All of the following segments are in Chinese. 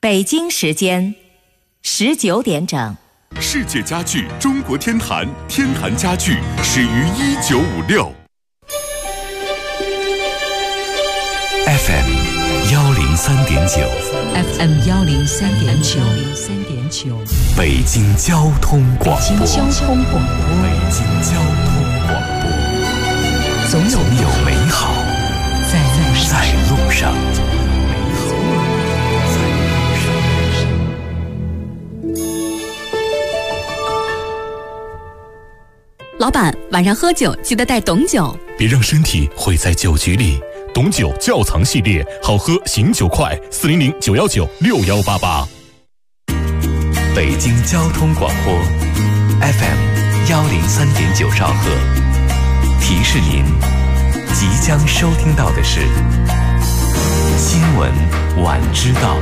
北京时间19点整。 世界家具中国天坛，天坛家具始于1956。 FM 103.9 FM 103.9 北京交通广播。 北京交通广播。 北京交通广播。总有美好在路上。 老板，晚上喝酒记得带董酒， 别让身体毁在酒局里。董酒窖藏系列，好喝醒酒快，400-919-6188。 北京交通广播 FM 103.9兆赫，提示您即将收听到的是新闻晚知道。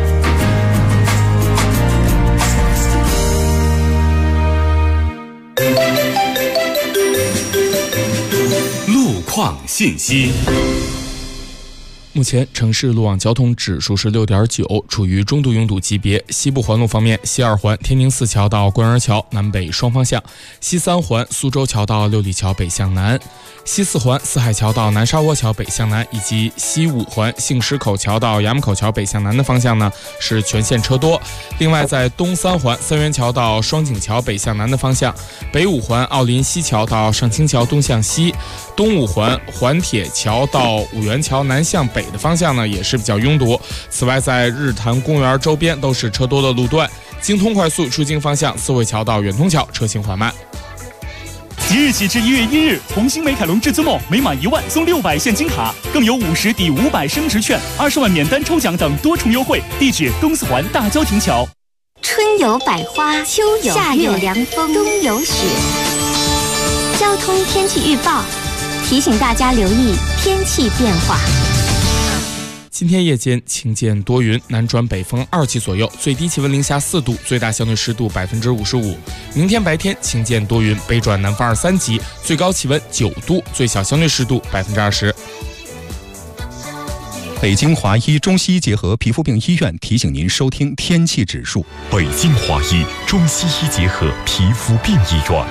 路况信息。 目前城市路网交通指数是6.9，处于中度拥堵级别。西部环路方面，西二环天宁寺桥到官园桥南北双方向，西三环苏州桥到六里桥北向南，西四环四海桥到南沙窝桥北向南，以及西五环杏石口桥到衙门口桥北向南的方向呢是全线车多。另外，在东三环三元桥到双井桥北向南的方向，北五环奥林西桥到上清桥东向西，东五环环铁桥到五元桥南向北的方向呢也是比较拥堵。此外，在日坛公园周边都是车多的路段，京通快速出京方向四惠桥到远通桥车行缓慢。 即日起至1月1日，红星美凯龙至尊梦每满1万送600现金卡，更有50抵500升值券、20万免单抽奖等多重优惠。地址东四环大郊亭桥。 春有百花，秋有夏有凉风，冬有雪。交通天气预报提醒大家留意天气变化。 今天夜间晴间多云，南转北风2级左右，最低气温零下4度，最大相对湿度55%。明天白天晴间多云，北转南风2、3级，最高气温9度，最小相对湿度20%。 北京华医中西医结合皮肤病医院提醒您收听天气指数。 北京华医中西医结合皮肤病医院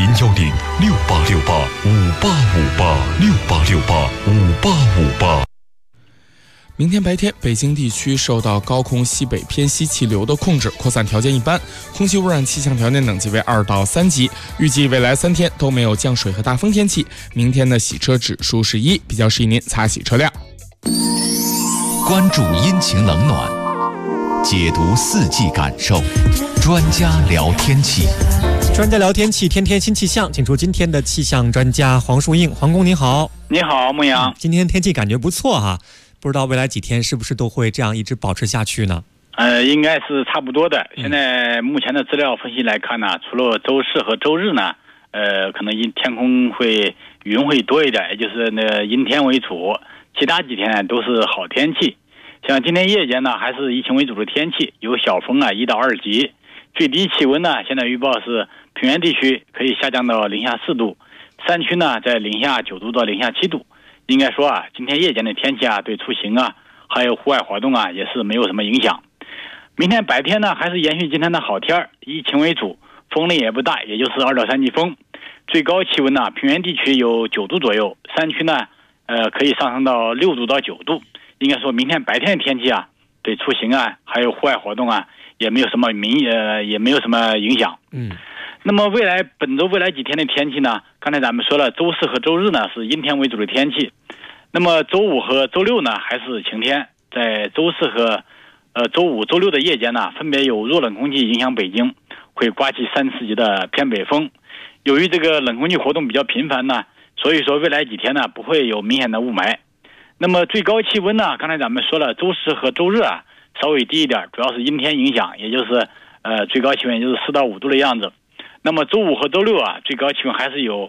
，010-6868-5858，6868-5858。 明天白天，北京地区受到高空西北偏西气流的控制，扩散条件一般，空气污染气象条件等级为2到3级。预计未来3天都没有降水和大风天气。明天的洗车指数是1，比较适宜您擦洗车辆。 关注阴晴冷暖，解读四季感受，专家聊天气。 专家聊天气，天天新气象，请出今天的气象专家黄树英。黄工您好。 你好，牧阳。 今天天气感觉不错哈，不知道未来几天是不是都会这样一直保持下去呢？ 应该是差不多的。现在目前的资料分析来看呢，除了周四和周日呢，可能天空会云会多一点，也就是阴天为主。其他几天呢都是好天气。像今天夜间呢，还是以晴为主的天气，有小风啊1到2级。最低气温呢，现在预报是平原地区可以下降到零下4度，山区呢在零下9度到零下7度。应该说啊，今天夜间的天气啊，对出行啊，还有户外活动啊，也是没有什么影响。明天白天呢，还是延续今天的好天儿，以晴为主，风力也不大，也就是2到3级风。最高气温呢，平原地区有9度左右，山区呢，可以上升到6度到9度。应该说明天白天的天气啊，对出行啊，还有户外活动啊，也没有什么影响。那么本周未来几天的天气呢？刚才咱们说了，周四和周日呢是阴天为主的天气。那么周五和周六呢还是晴天。在周四和周五、周六的夜间呢，分别有弱冷空气影响北京，会刮起3、4级的偏北风。由于这个冷空气活动比较频繁呢，所以说未来几天呢不会有明显的雾霾。那么最高气温呢，刚才咱们说了，周四和周日啊稍微低一点，主要是阴天影响，也就是最高气温就是4到5度的样子。那么周五和周六啊，最高气温还是有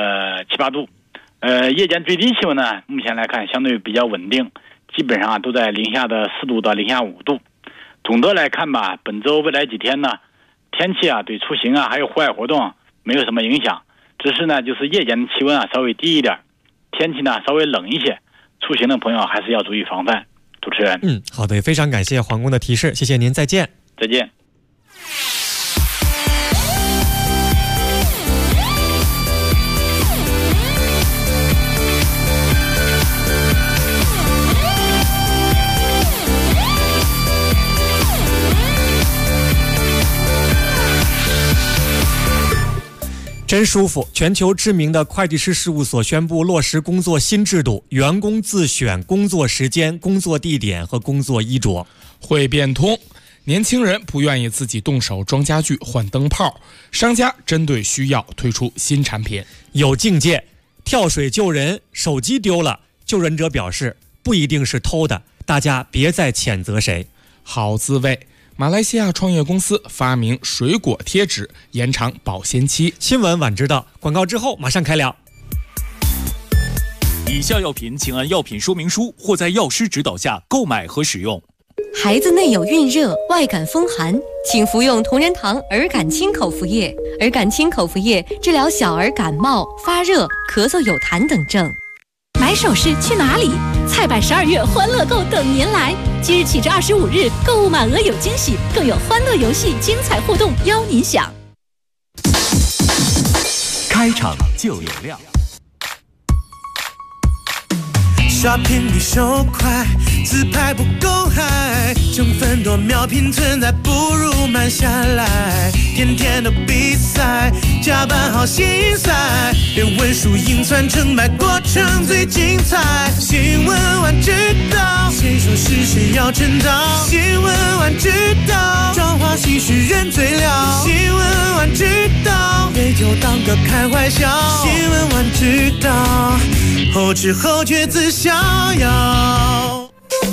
7、8度。夜间最低气温呢，目前来看相对比较稳定，基本上都在零下的4度到零下5度。总的来看吧，本周未来几天呢，天气啊对出行啊还有户外活动没有什么影响，只是呢就是夜间的气温啊稍微低一点，天气呢稍微冷一些，出行的朋友还是要注意防范。 主持人。 好的，也非常感谢黄工的提示，谢谢您，再见。 再见。 真舒服！全球知名的会计师事务所宣布落实工作新制度，员工自选工作时间、工作地点和工作衣着。 会变通，年轻人不愿意自己动手装家具、换灯泡，商家针对需要推出新产品。 有境界，跳水救人，手机丢了，救人者表示不一定是偷的，大家别再谴责谁。 好滋味。马来西亚创业公司发明水果贴纸，延长保鲜期。 新闻晚知道，广告之后马上开聊。 以下药品请按药品说明书或在药师指导下购买和使用。 孩子内有孕热、外感风寒，请服用同仁堂儿感清口服液。儿感清口服液治疗小儿感冒、发热、咳嗽、有痰等症。 买首饰去哪里？菜百12月欢乐购等您来！即日起至25日，购物满额有惊喜，更有欢乐游戏、精彩互动邀您享。 开场就有料。 刷屏比手快，自拍不够嗨，成分多秒拼存在，不如慢下来。天天的比赛，加班好心塞，连文书硬算成败过程最精彩。新闻晚知道，谁说是谁要称道？新闻晚知道，妆花戏是人最了。新闻晚知道，别就当个开怀笑。新闻晚知道，后知后觉自逍遥。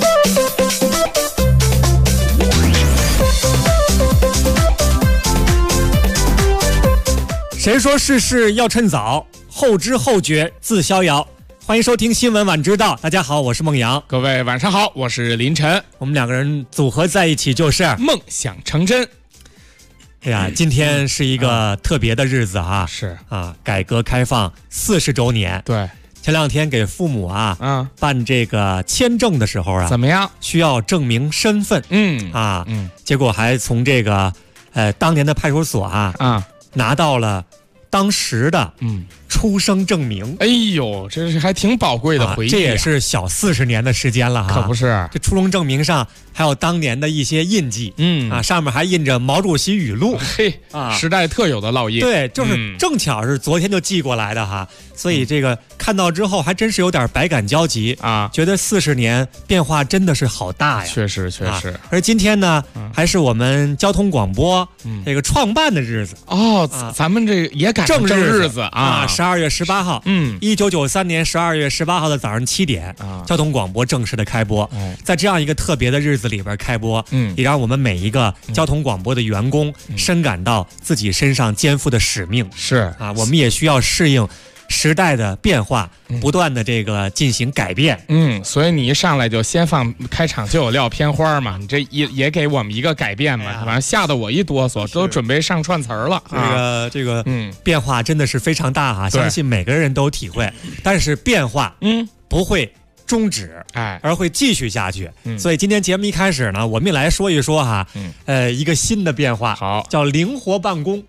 谁说事事要趁早，后知后觉自逍遥。欢迎收听新闻晚知道，大家好，我是孟阳。 各位晚上好，我是林晨。 我们两个人组合在一起就是梦想成真。 哎呀，今天是一个特别的日子啊！ 是啊，改革开放40周年。 对， 前两天给父母办这个签证的时候啊， 怎么样？ 需要证明身份。结果还从这个当年的派出所拿到了当时的出生证明。 哎呦，这是还挺宝贵的回忆这也是小40年的时间了哈。 可不是， 这出生证明上还有当年的一些印记。上面还印着毛主席语录。 嘿时代特有的烙印。 对，就是正巧是昨天就寄过来的哈。所以这个看到之后还真是有点百感交集啊，觉得40年变化真的是好大呀。 确实。 而今天呢，还是我们交通广播这个创办的日子哦。咱们这也赶上正日子啊 ，12月18号。1993年12月18号的早上7点，交通广播正式的开播。在这样一个特别的日子里边开播，也让我们每一个交通广播的员工深感到自己身上肩负的使命。 是啊，我们也需要适应时代的变化，不断的这个进行改变。 所以你一上来就先放开场就有料片花嘛，你这也给我们一个改变嘛，反正吓得我一哆嗦，都准备上串词儿了。 这个变化真的是非常大哈，相信每个人都有体会。但是变化不会终止，而会继续下去。所以今天节目一开始呢，我们也来说一说哈，一个新的变化， 好， 叫灵活办公。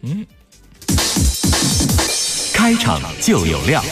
开场就有料。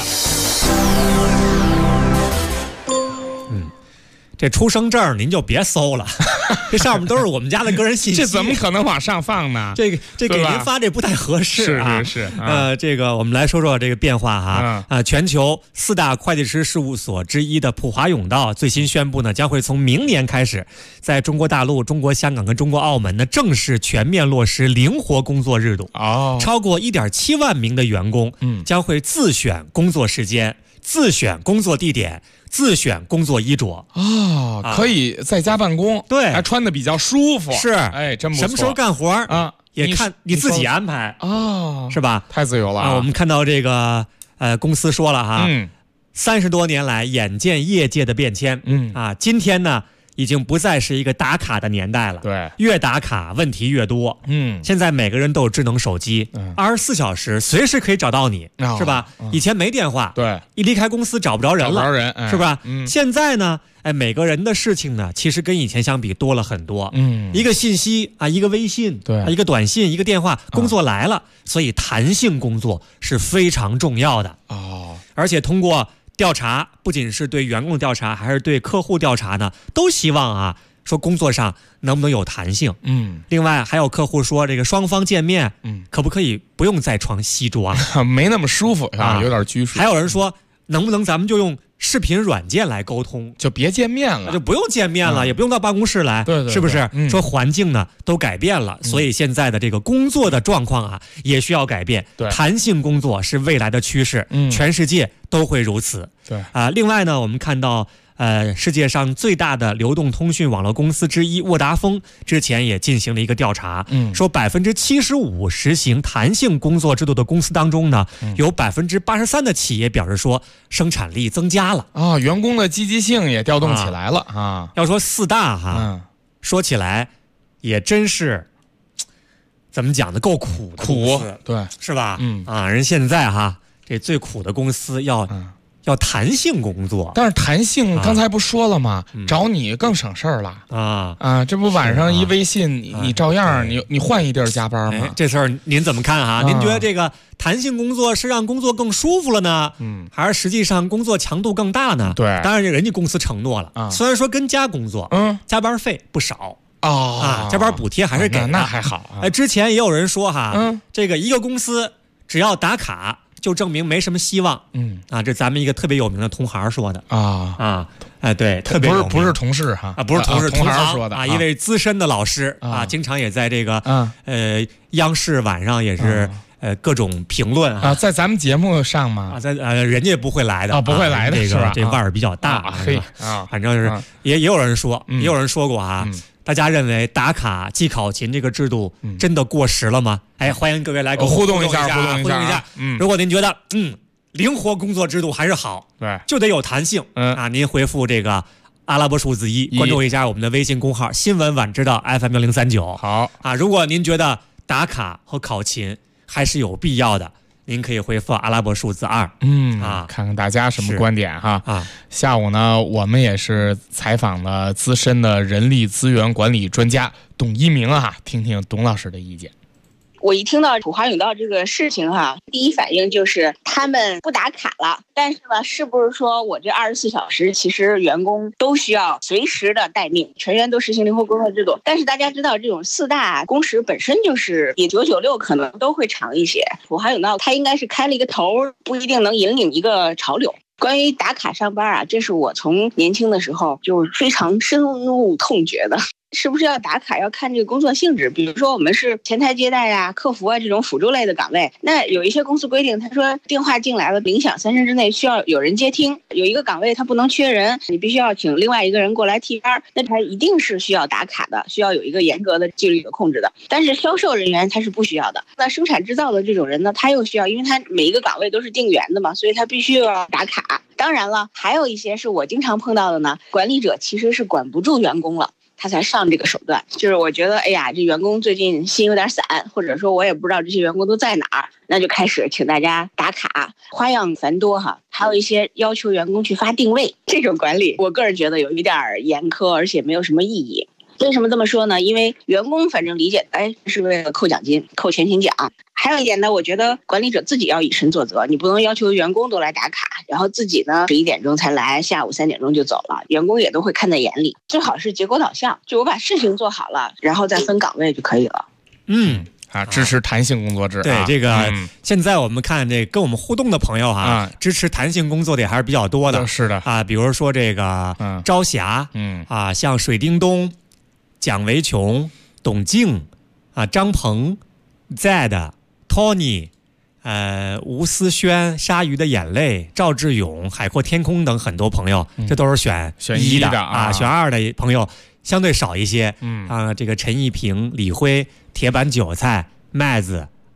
这出生证您就别搜了，这上面都是我们家的个人信息。 这怎么可能往上放呢？ 这给您发这不太合适啊。 是。 这个我们来说说这个变化哈。全球4大会计师事务所之一的普华永道最新宣布呢，将会从明年开始，在中国大陆、中国香港跟中国澳门呢，正式全面落实灵活工作制度。超过1.7万名的员工将会自选工作时间、自选工作地点、自选工作衣着。 可以在家办公， 对， 还穿的比较舒服。 是， 真不错。 什么时候干活也看你自己安排是吧？ 太自由了我们看到这个公司说了哈，30多年来眼见业界的变迁，今天呢已经不再是一个打卡的年代了。 对， 越打卡问题越多。现在每个人都有智能手机，24小时随时可以找到你，是吧？以前没电话， 对， 一离开公司找不着人了， 找不着人， 是吧？现在呢，每个人的事情呢，其实跟以前相比多了很多。一个信息啊，一个微信， 对， 一个短信，一个电话，工作来了，所以弹性工作是非常重要的。而且通过调查，不仅是对员工调查，还是对客户调查呢，都希望说工作上能不能有弹性。另外还有客户说，这个双方见面，可不可以不用再穿西装？ 没那么舒服有点拘束。 还有人说，能不能咱们就用视频软件来沟通， 就别见面了， 就不用见面了，也不用到办公室来， 对， 是不是？说环境呢都改变了，所以现在的这个工作的状况也需要改变。 对， 弹性工作是未来的趋势，全世界都会如此。 对另外呢，我们看到世界上最大的流动通讯网络公司之一沃达丰之前也进行了一个调查，说75%实行弹性工作制度的公司当中呢，有83%的企业表示说生产力增加了员工的积极性也调动起来了要说4大说起来也真是怎么讲呢，够苦的公司， 对， 是吧？人现在这最苦的公司要弹性工作， 但是弹性刚才不说了吗？找你更省事儿了这不晚上一微信，你照样你换一地儿加班吗？ 这事儿您怎么看您觉得这个弹性工作是让工作更舒服了呢？还是实际上工作强度更大呢？ 对， 当然人家公司承诺了虽然说跟家工作，加班费不少加班补贴还是给的， 那还好之前也有人说这个一个公司只要打卡就证明没什么希望。这咱们一个特别有名的同行说的对，特别有名不是同事不是同事， 同行说的一位资深的老师经常也在这个央视晚上也是各种评论在咱们节目上吗？ 在人家不会来的不会来的， 这个这腕儿比较大反正是也有人说，也有人说过大家认为打卡记考勤这个制度真的过时了吗？欢迎各位来跟我互动一下。 如果您觉得灵活工作制度还是好， 对， 就得有弹性您回复这个阿拉伯数字1，关注一下我们的微信公号新闻晚知道 FM1039。 好如果您觉得打卡和考勤还是有必要的，您可以回复阿拉伯数字2。 看看大家什么观点下午呢，我们也是采访了资深的人力资源管理专家董一鸣听听董老师的意见。 我一听到普华永道这个事情第一反应就是他们不打卡了，但是呢，是不是说我这24小时其实员工都需要随时的待命，全员都实行灵活工作制度？但是大家知道，这种4大工时本身就是比996可能都会长一些。普华永道它应该是开了一个头，不一定能引领一个潮流。关于打卡上班这是我从年轻的时候就非常深恶痛绝的。是不是要打卡要看这个工作性质，比如说我们是前台接待客服这种辅助类的岗位，那有一些公司规定，他说电话进来了铃响3声之内需要有人接听，有一个岗位他不能缺人，你必须要请另外一个人过来替班，那他一定是需要打卡的，需要有一个严格的纪律的控制的。但是销售人员他是不需要的，那生产制造的这种人呢，他又需要，因为他每一个岗位都是定员的嘛，所以他必须要打卡。当然了，还有一些是我经常碰到的呢，管理者其实是管不住员工了，他才上这个手段。就是我觉得这员工最近心有点散，或者说我也不知道这些员工都在哪儿，那就开始请大家打卡，花样繁多还有一些要求员工去发定位，这种管理我个人觉得有一点严苛，而且没有什么意义。为什么这么说呢？因为员工反正理解是为了扣奖金扣全勤奖。还有一点呢，我觉得管理者自己要以身作则，你不能要求员工都来打卡，然后自己呢11点钟才来，下午3点钟就走了，员工也都会看在眼里。最好是结果导向，就我把事情做好了，然后再分岗位就可以了。 支持弹性工作制。 对这个现在我们看这跟我们互动的朋友支持弹性工作的也还是比较多的。 是的比如说这个朝霞像水叮咚、蒋维琼、董静张鹏、Zed、Tony、吴思轩、鲨鱼的眼泪、赵志勇、海阔天空等很多朋友，这都是选1的选2的朋友相对少一些。这个陈一平、李辉、铁板韭菜、麦子、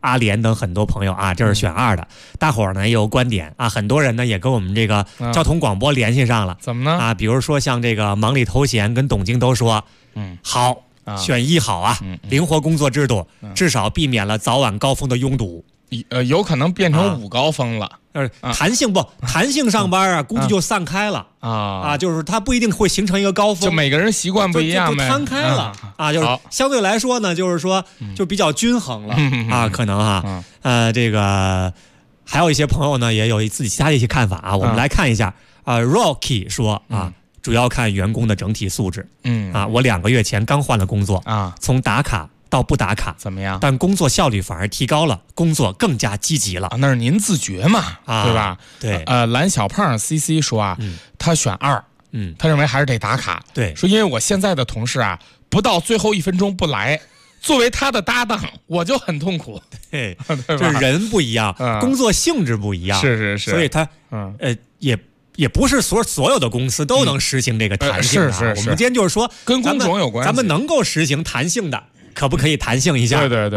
阿联等很多朋友啊，这是选2的。大伙儿呢也有观点啊，很多人呢也跟我们这个交通广播联系上了。 怎么呢？ 啊，比如说像这个忙里偷闲跟董京都说，好，选1好啊，灵活工作制度，至少避免了早晚高峰的拥堵。 有可能变成午高峰了。 弹性上班啊，估计就散开了就是它不一定会形成一个高峰， 就每个人习惯不一样， 就摊开了就是相对来说呢，就是说就比较均衡了可能这个还有一些朋友呢也有自己其他的一些看法我们来看一下Rocky 说主要看员工的整体素质。我2个月前刚换了工作从打卡到不打卡怎么样？ 但工作效率反而提高了，工作更加积极了。 那是您自觉嘛，对吧？ 对。 蓝小胖 CC 说他选2，他认为还是得打卡。 对， 说因为我现在的同事不到最后1分钟不来，作为他的搭档，我就很痛苦。 对，就是人不一样，工作性质不一样， 是， 所以他也不是所有的公司都能实行这个弹性是。 我们今天就是说跟工种有关系， 咱们能够实行弹性的。可不可以弹性一下？ 对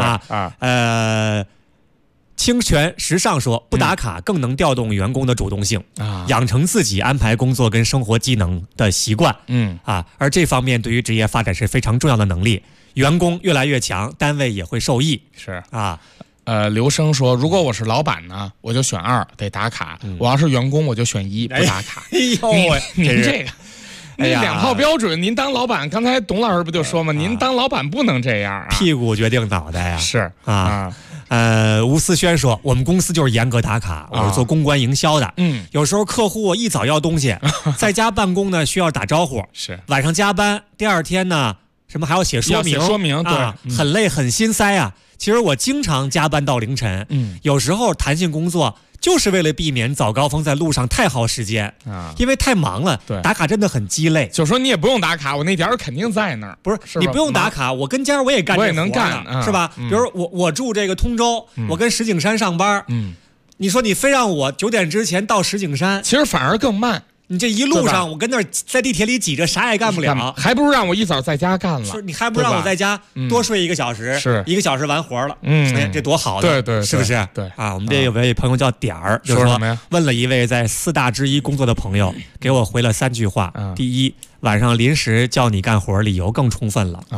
清泉时尚说，不打卡更能调动员工的主动性养成自己安排工作跟生活技能的习惯。而这方面对于职业发展是非常重要的能力。员工越来越强，单位也会受益。 是刘生说，如果我是老板呢，我就选2，得打卡；我要是员工，我就选1，不打卡。您这个。那2套标准，您当老板，刚才董老师不就说吗？您当老板不能这样屁股决定脑袋呀。 是吴思轩说，我们公司就是严格打卡，我是做公关营销的。有时候客户一早要东西，在家办公呢需要打招呼， 是晚上加班，第2天呢什么还要写说明， 对， 很累很心塞啊。其实我经常加班到凌晨，有时候弹性工作。就是为了避免早高峰在路上太耗时间因为太忙了，打卡真的很鸡肋。 就说你也不用打卡，我那点肯定在那儿。 不是你不用打卡，我跟家我也干， 我也能干， 是吧？比如我住这个通州，我跟石景山上班，你说你非让我9点之前到石景山， 其实反而更慢。 你这一路上我跟那儿在地铁里挤着，啥也干不了， 还不如让我一早在家干了。 你还不如让我在家多睡1个小时， 是 1个小时完活了。这多好的，对， 是不是？ 对我们这有位朋友叫点儿，就说问了一位在4大之一工作的朋友，给我回了3句话。第一，晚上临时叫你干活，理由更充分了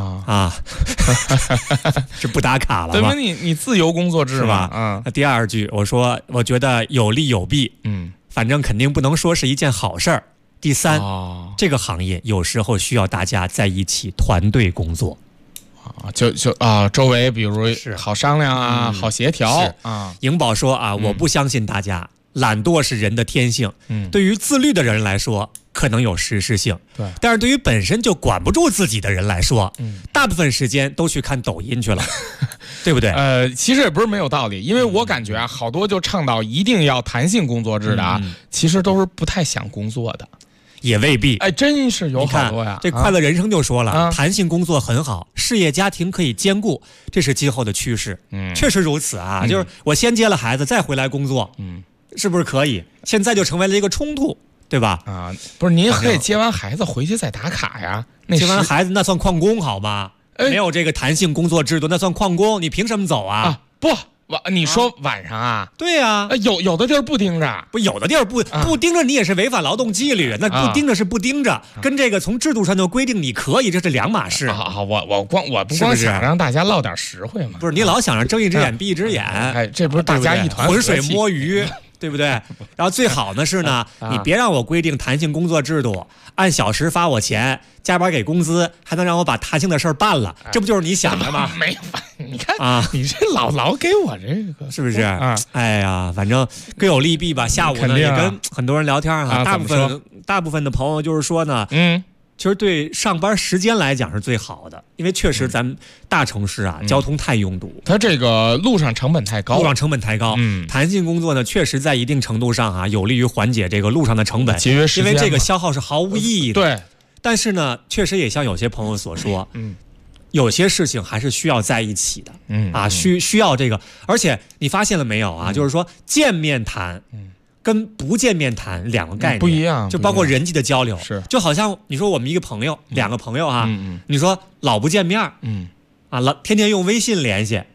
是不打卡了吗？ 对吧？你自由工作制是吧？第2句，我说我觉得有利有弊，反正肯定不能说是一件好事儿。第3，这个行业有时候需要大家在一起团队工作周围比如好商量好协调颖宝说我不相信大家，懒惰是人的天性，对于自律的人来说可能有实施性， 对， 但是对于本身就管不住自己的人来说，大部分时间都去看抖音去了，对不对？ 其实也不是没有道理，因为我感觉好多就倡导一定要弹性工作制的其实都是不太想工作的。 也未必， 真是有好多呀。 这快乐人生就说了，弹性工作很好，事业家庭可以兼顾，这是今后的趋势。确实如此就是我先接了孩子，再回来工作，是不是可以？现在就成为了一个冲突，对吧？ 不是，您可以接完孩子回去再打卡呀。 接完孩子那算旷工好吗？没有这个弹性工作制度，那算旷工，你凭什么走啊？ 不。你说晚上对呀， 有的地儿不盯着， 有的地儿不盯着，你也是违反劳动纪律。那不盯着是不盯着，跟这个从制度上就规定你可以，这是两码事。 我不光想让大家落点实惠嘛， 不是你老想着睁一只眼闭一只眼， 这不是大家一团浑水摸鱼。对不对？然后最好呢是呢，你别让我规定弹性工作制度，按小时发我钱，加班给工资，还能让我把弹性的事儿办了，这不就是你想的吗？ 没法，你看你这老给我这个是不是？哎呀，反正各有利弊吧。下午呢也跟很多人聊天大部分的朋友就是说呢，其实对上班时间来讲是最好的，因为确实咱们大城市交通太拥堵， 它这个路上成本太高。 弹性工作呢，确实在一定程度上有利于缓解这个路上的成本， 节约时间， 因为这个消耗是毫无意义的。 对， 但是呢，确实也像有些朋友所说，有些事情还是需要在一起的，需要这个，而且你发现了没有就是说见面谈，跟不见面谈两个概念不一样， 就包括人际的交流， 是就好像你说我们一个朋友，两个朋友你说老不见面，天天用微信联系，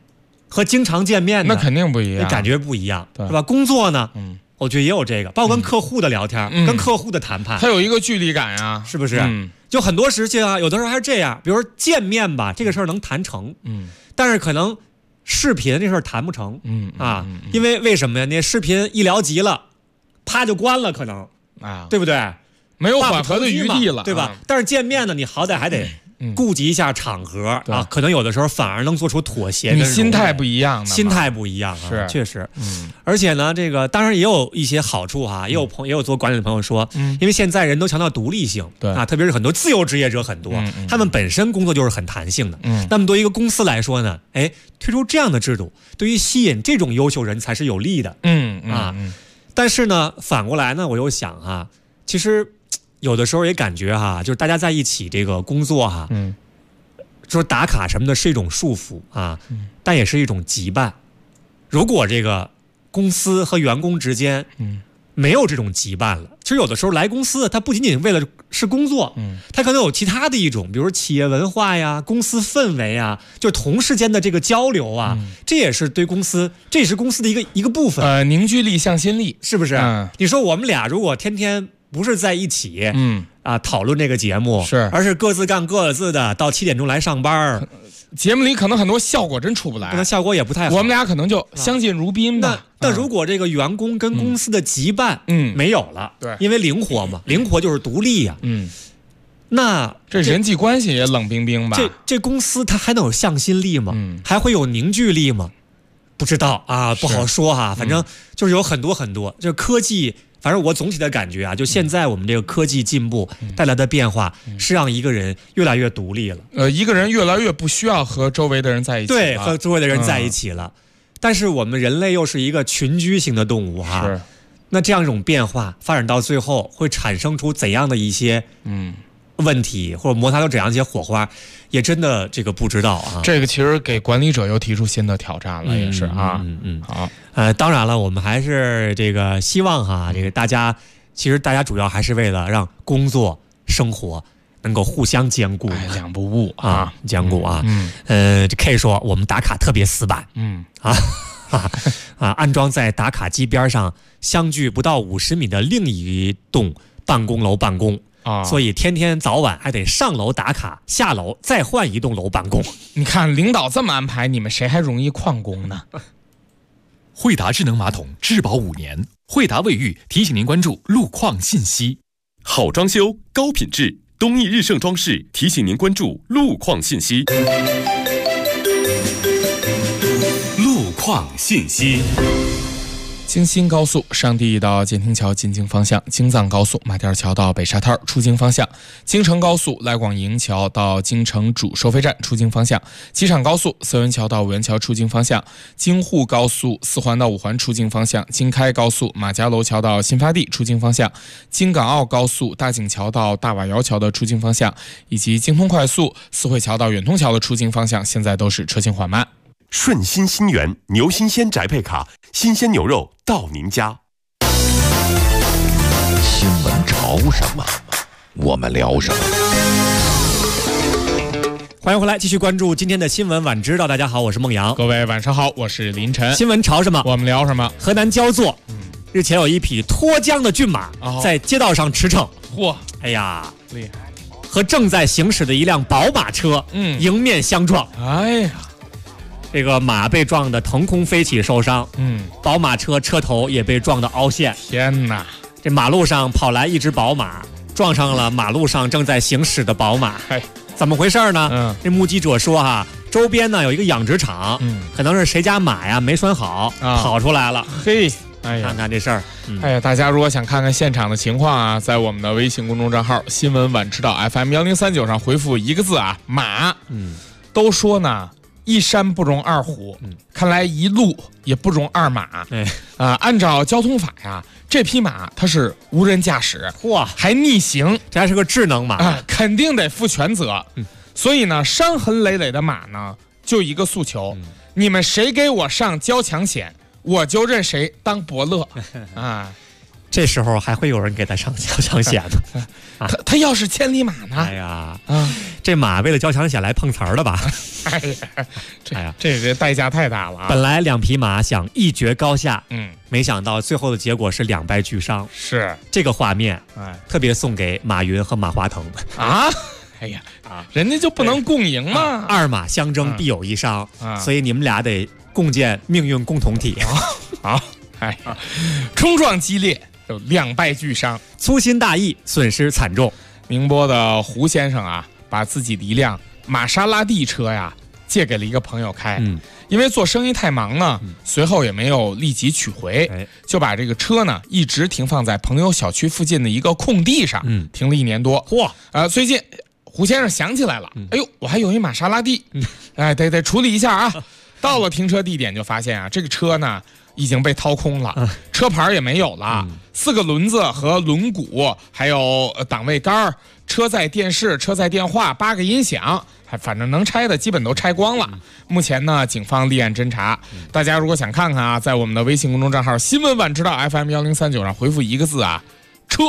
和经常见面的那肯定不一样， 感觉不一样，是吧？工作呢，我觉得也有这个，包括跟客户的聊天，跟客户的谈判， 它有一个距离感啊， 是不是？就很多时期啊，有的时候还是这样，比如说见面吧，这个事儿能谈成，但是可能视频这事儿谈不成，因为什么呀？那视频一聊急了，啪就关了，可能啊，对不对？ 没有缓和的余地了， 对吧？但是见面呢，你好歹还得顾及一下场合啊，可能有的时候反而能做出妥协。 你心态不一样， 心态不一样啊， 是确实。而且呢，这个当然也有一些好处哈，也有做管理的朋友说，因为现在人都强调独立性， 对啊，特别是很多自由职业者很多，他们本身工作就是很弹性的。那么对于一个公司来说呢，推出这样的制度，对于吸引这种优秀人才是有利的。但是呢，反过来呢，我又想哈，其实。有的时候也感觉哈，就是大家在一起这个工作哈，就是打卡什么的是一种束缚啊，但也是一种羁绊。如果这个公司和员工之间，没有这种羁绊了，其实有的时候来公司，它不仅仅为了是工作，它可能有其他的一种，比如说企业文化呀、公司氛围啊，就同事间的这个交流啊，这也是对公司，这也是公司的一个部分。 凝聚力、向心力， 是不是？你说我们俩如果天天不是在一起，讨论这个节目，而是各自干各自的，到7点钟来上班， 节目里可能很多效果真出不来， 那效果也不太好。 我们俩可能就相敬如宾吧。 但如果这个员工跟公司的羁绊，没有了，对，因为灵活嘛，灵活就是独立呀，那这人际关系也冷冰冰吧？ 这公司它还能有向心力吗？还会有凝聚力吗？不知道啊，不好说哈。反正就是有很多，这科技。反正我总体的感觉啊，就现在我们这个科技进步带来的变化，是让一个人越来越独立了。 一个人越来越不需要和周围的人在一起了。 对，和周围的人在一起了。但是我们人类又是一个群居型的动物哈。是。那这样一种变化发展到最后，会产生出怎样的一些问题，或者摩擦出怎样一些火花，也真的这个不知道啊。 这个其实给管理者又提出新的挑战了，也是啊。 好。当然了，我们还是这个希望哈，这个大家其实大家主要还是为了让工作生活能够互相兼顾， 两不误啊， 兼顾啊。这 K 说我们打卡特别死板，安装在打卡机边上，相距不到50米的另一栋办公楼办公。所以天天早晚还得上楼打卡，下楼再换一栋楼办公。 你看领导这么安排，你们谁还容易旷工呢？ 惠达智能马桶质保5年，惠达卫浴提醒您关注路况信息。 好装修，高品质，东义日盛装饰提醒您关注路况信息。路况信息。 京新高速上地到建亭桥进京方向，京藏高速马甸桥到北沙滩出京方向，京承高速来广营桥到京承主收费站出京方向，机场高速色园桥到五元桥出京方向，京沪高速4环到5环出京方向，京开高速马家楼桥到新发地出京方向，京港澳高速大井桥到大瓦窑桥的出京方向，以及京通快速四惠桥到远通桥的出京方向，现在都是车行缓慢。 顺心新源牛新鲜宅配卡，新鲜牛肉到您家。 新闻潮什么，我们聊什么。 欢迎回来，继续关注今天的新闻晚知道。大家好，我是孟阳。 各位晚上好，我是林晨。 新闻潮什么， 我们聊什么。 河南焦作，日前有一匹脱缰的骏马在街道上驰骋，哎呀， 厉害！ 和正在行驶的一辆宝马车迎面相撞， 哎呀。 这个马被撞得腾空飞起受伤，宝马车车头也被撞得凹陷。 天哪！ 这马路上跑来一只宝马，撞上了马路上正在行驶的宝马。怎么回事呢？这目击者说哈，周边呢有一个养殖场，可能是谁家马呀没拴好，跑出来了。 嘿，哎呀， 看看这事儿。 哎呀，大家如果想看看现场的情况啊，在我们的微信公众账号新闻晚知道 FM1039上回复一个字啊，马。都说呢。一山不容二虎，看来一路也不容二马。按照交通法呀，这匹马它是无人驾驶，还逆行， 这还是个智能马， 肯定得负全责。所以呢，伤痕累累的马呢，就一个诉求：你们谁给我上交强险，我就认谁当伯乐啊！ 这时候还会有人给他上交强险呢？ 他要是千里马呢？ 哎呀， 这马为了交强险来碰瓷儿了吧？ 哎呀，这代价太大了啊！ 本来2匹马想一决高下，没想到最后的结果是两败俱伤。 是这个画面，特别送给马云和马化腾啊！哎呀人家就不能共赢吗？ 二马相争必有一伤，所以你们俩得共建命运共同体。 好，冲撞激烈，就两败俱伤， 粗心大意，损失惨重。 宁波的胡先生啊，把自己的一辆玛莎拉蒂车呀借给了一个朋友开，因为做生意太忙呢，随后也没有立即取回，就把这个车呢一直停放在朋友小区附近的一个空地上，停了1年多。最近胡先生想起来了，哎呦，我还有一玛莎拉蒂，得处理一下啊。到了停车地点就发现啊，这个车呢已经被掏空了，车牌也没有了，4个轮子和轮毂，还有档位杆，车载电视、车载电话，8个音响，反正能拆的基本都拆光了。目前呢，警方立案侦查。大家如果想看看啊，在我们的微信公众账号新闻晚知道 FM1039上回复一个字啊，车。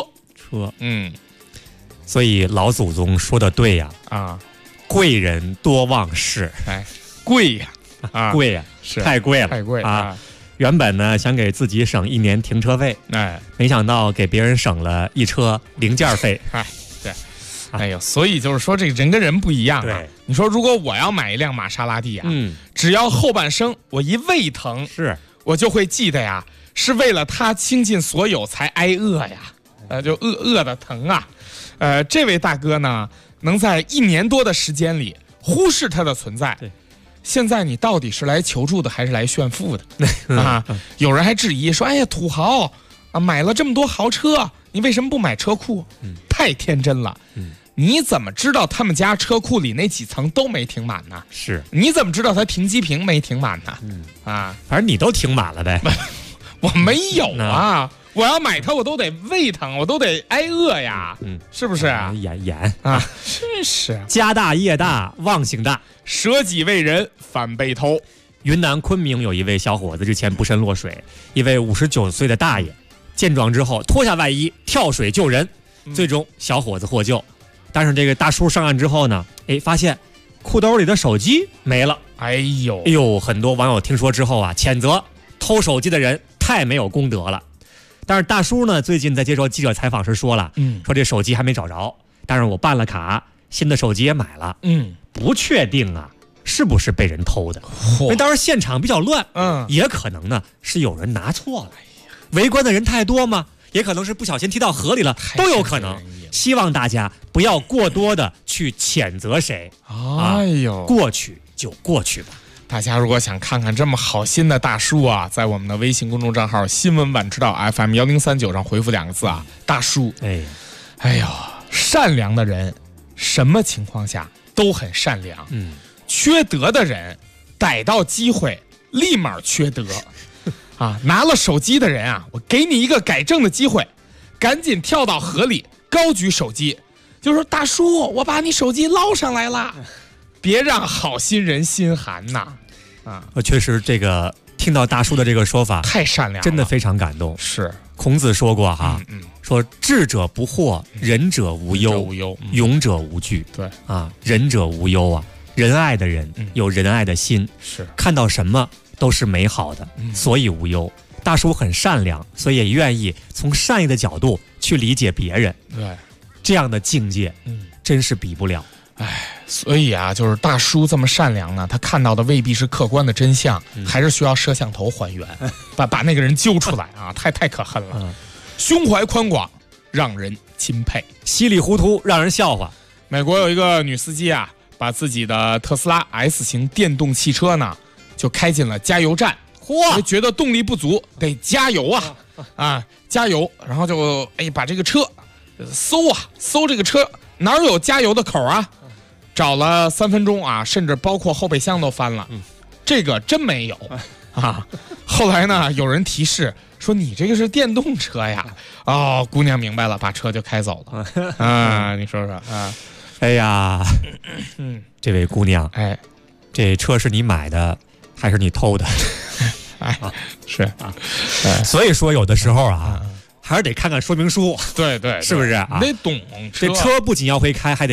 所以老祖宗说的对呀，贵人多忘事， 贵呀， 贵呀， 是太贵了， 太贵啊！ 原本呢想给自己省1年停车费，没想到给别人省了一车零件费。 对，哎呦，所以就是说这个人跟人不一样啊。你说如果我要买一辆玛莎拉蒂啊，只要后半生我一胃疼，我就会记得呀，是为了他倾尽所有才挨饿呀，就饿的疼啊。这位大哥呢，能在1年多的时间里忽视他的存在。现在你到底是来求助的还是来炫富的啊？有人还质疑说：“哎呀，土豪啊，买了这么多豪车，你为什么不买车库？”太天真了。你怎么知道他们家车库里那几层都没停满呢？你怎么知道他停机坪没停满呢？ 反正你都停满了呗。 我没有啊。我要买它，我都得胃疼，我都得挨饿呀，是不是啊？ 演啊，真是家大业大，忘性大， 舍己为人反被偷。 云南昆明有一位小伙子日前不慎落水，一位59岁的大爷见状之后脱下外衣跳水救人，最终小伙子获救。但是这个大叔上岸之后呢，发现裤兜里的手机没了。 哎呦， 很多网友听说之后啊，谴责偷手机的人太没有公德了。但是大叔呢，最近在接受记者采访时说了，说这手机还没找着，但是我办了卡，新的手机也买了，不确定啊，是不是被人偷的？因为当时现场比较乱，也可能呢是有人拿错了，围观的人太多嘛，也可能是不小心踢到河里了，都有可能。希望大家不要过多的去谴责谁，过去就过去吧。 大家如果想看看这么好心的大叔啊，在我们的微信公众账号新闻晚知道 FM1039上回复2个字啊，大叔。哎呦，善良的人什么情况下都很善良，缺德的人逮到机会立马缺德啊！拿了手机的人啊，我给你一个改正的机会，赶紧跳到河里高举手机，就说大叔，我把你手机捞上来了。别让好心人心寒呐！ 确实，这个听到大叔的这个说法， 太善良了， 真的非常感动。 是孔子说过哈，说智者不惑，仁者无忧，勇者无惧。 对啊，仁者无忧啊，仁爱的人有仁爱的心， 是看到什么都是美好的，所以无忧。大叔很善良，所以也愿意从善意的角度去理解别人。 对， 这样的境界，真是比不了。 所以啊，就是大叔这么善良呢，他看到的未必是客观的真相，还是需要摄像头还原，把那个人揪出来啊！太可恨了，胸怀宽广，让人钦佩； 稀里糊涂，让人笑话。 美国有一个女司机啊，把自己的特斯拉 S 型电动汽车呢，就开进了加油站，觉得动力不足，得加油啊，加油，然后就把这个车搜这个车哪有加油的口啊？找了3分钟啊，甚至包括后备箱都翻了，这个真没有啊。后来呢，有人提示说你这个是电动车呀。哦，姑娘明白了，把车就开走了啊。你说说啊？ 哎呀，这位姑娘，这车是你买的还是你偷的？ 是啊， 所以说有的时候啊，还是得看看说明书。 对， 是不是啊？ 你得懂这车不仅要会开，还得懂。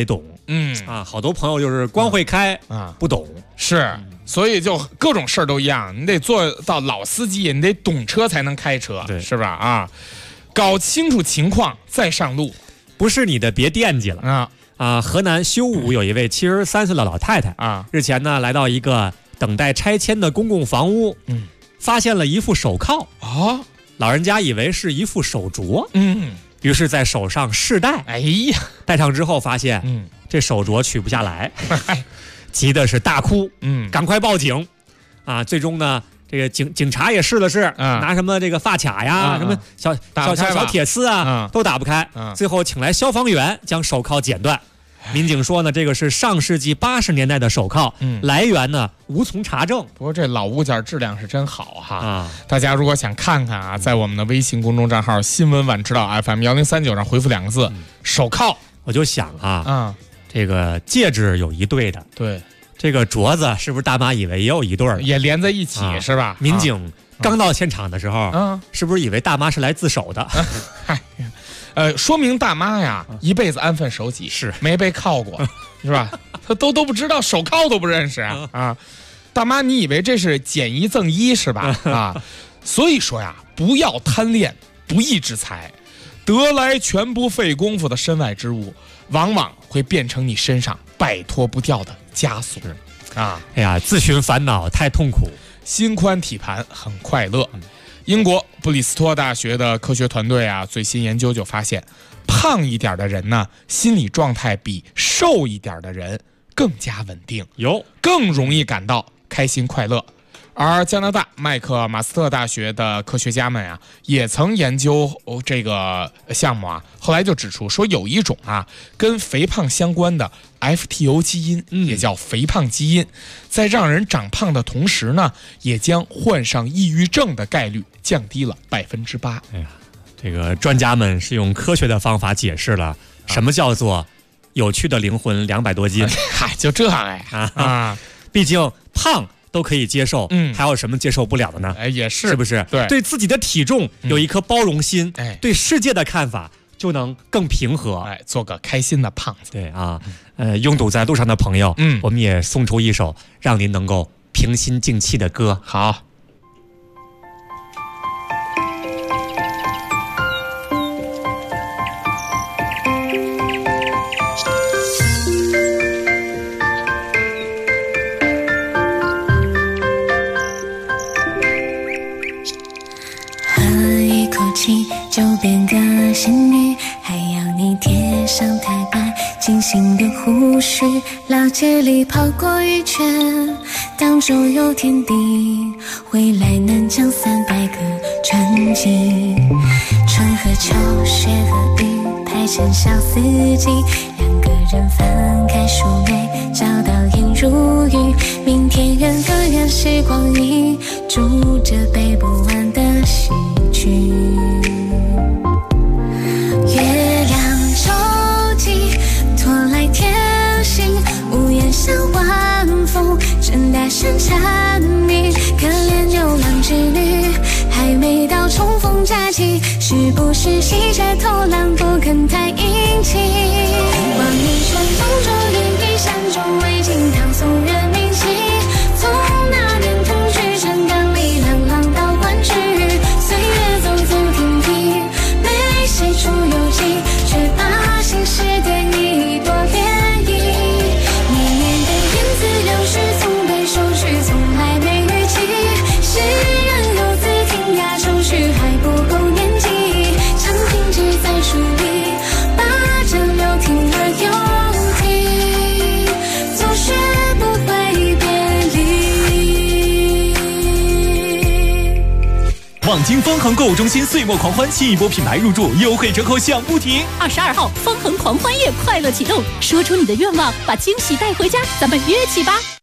好多朋友就是光会开不懂， 是，所以就各种事儿都一样，你得做到老司机，你得懂车才能开车，是吧？搞清楚情况再上路， 不是你的别惦记了河南修武有一位73岁的老太太日前呢来到一个等待拆迁的公共房屋，发现了一副手铐老人家以为是一副手镯，于是在手上试戴，戴上之后发现，这手镯取不下来，急的是大哭，赶快报警，最终呢，这个警察也试了试，拿什么这个发卡呀，什么小铁丝都打不开，最后请来消防员将手铐剪断。民警说呢，这个是上世纪80年代的手铐，来源呢无从查证。 不过这老物件质量是真好哈！大家如果想看看在我们的微信公众账号新闻晚知道 FM1039上回复2个字手铐， 我就想这个戒指有一对的， 对， 这个镯子是不是大妈以为也有一对儿， 也连在一起是吧？ 民警刚到现场的时候，是不是以为大妈是来自首的？ 说明大妈呀一辈子安分守己，是没被铐过，是吧？她都不知道手铐都不认识大妈，你以为这是减1赠1是吧？所以说呀，不要贪恋不义之财，得来全不费功夫的身外之物，往往会变成你身上摆脱不掉的枷锁哎呀，自寻烦恼太痛苦， 心宽体盘很快乐。英国布里斯托大学的科学团队最新研究就发现，胖一点的人呢，心理状态比瘦一点的人更加稳定，更容易感到开心快乐。而加拿大麦克马斯特大学的科学家们也曾研究这个项目后来就指出说，有一种跟肥胖相关的 FTO 基因，也叫肥胖基因，在让人长胖的同时呢，也将患上抑郁症的概率降低了8%。 哎呀，这个专家们是用科学的方法解释了什么叫做有趣的灵魂200多斤。 就这毕竟胖都可以接受，还有什么接受不了的呢？ 也是， 是不是？对自己的体重有一颗包容心，对世界的看法就能更平和， 做个开心的胖子。 对拥堵在路上的朋友，我们也送出一首让您能够平心静气的歌。 好。 就变个仙女，还要你贴上太白精心的胡须，老街里跑过一圈，当中有天地，回来南疆300个传奇，春和秋，雪和雨，排成小四季，2个人翻开书内，找到颜如玉，明天愿更愿时光里，住着背不完的喜剧。月亮周记拖来天星，屋檐下晚风正大声蝉鸣，可怜牛郎织女还没到冲锋乍起，是不是喜鹊偷懒不肯太殷勤？望一春风中云一山中为尽唐宋元明清，从那年同去陈岗里朗朗到官居，岁月走走停停，没谁出游记，却把心事点一朵涟漪。年年的言字流逝，从对手续从来没预期，世人游子天涯愁绪还不够年纪，常停止在书里，把这流听了又听，总学不会别离。 望京丰恒购物中心岁末狂欢，新一波品牌入驻，优惠折扣响不停。 22号丰恒狂欢夜快乐启动，说出你的愿望，把惊喜带回家，咱们约起吧。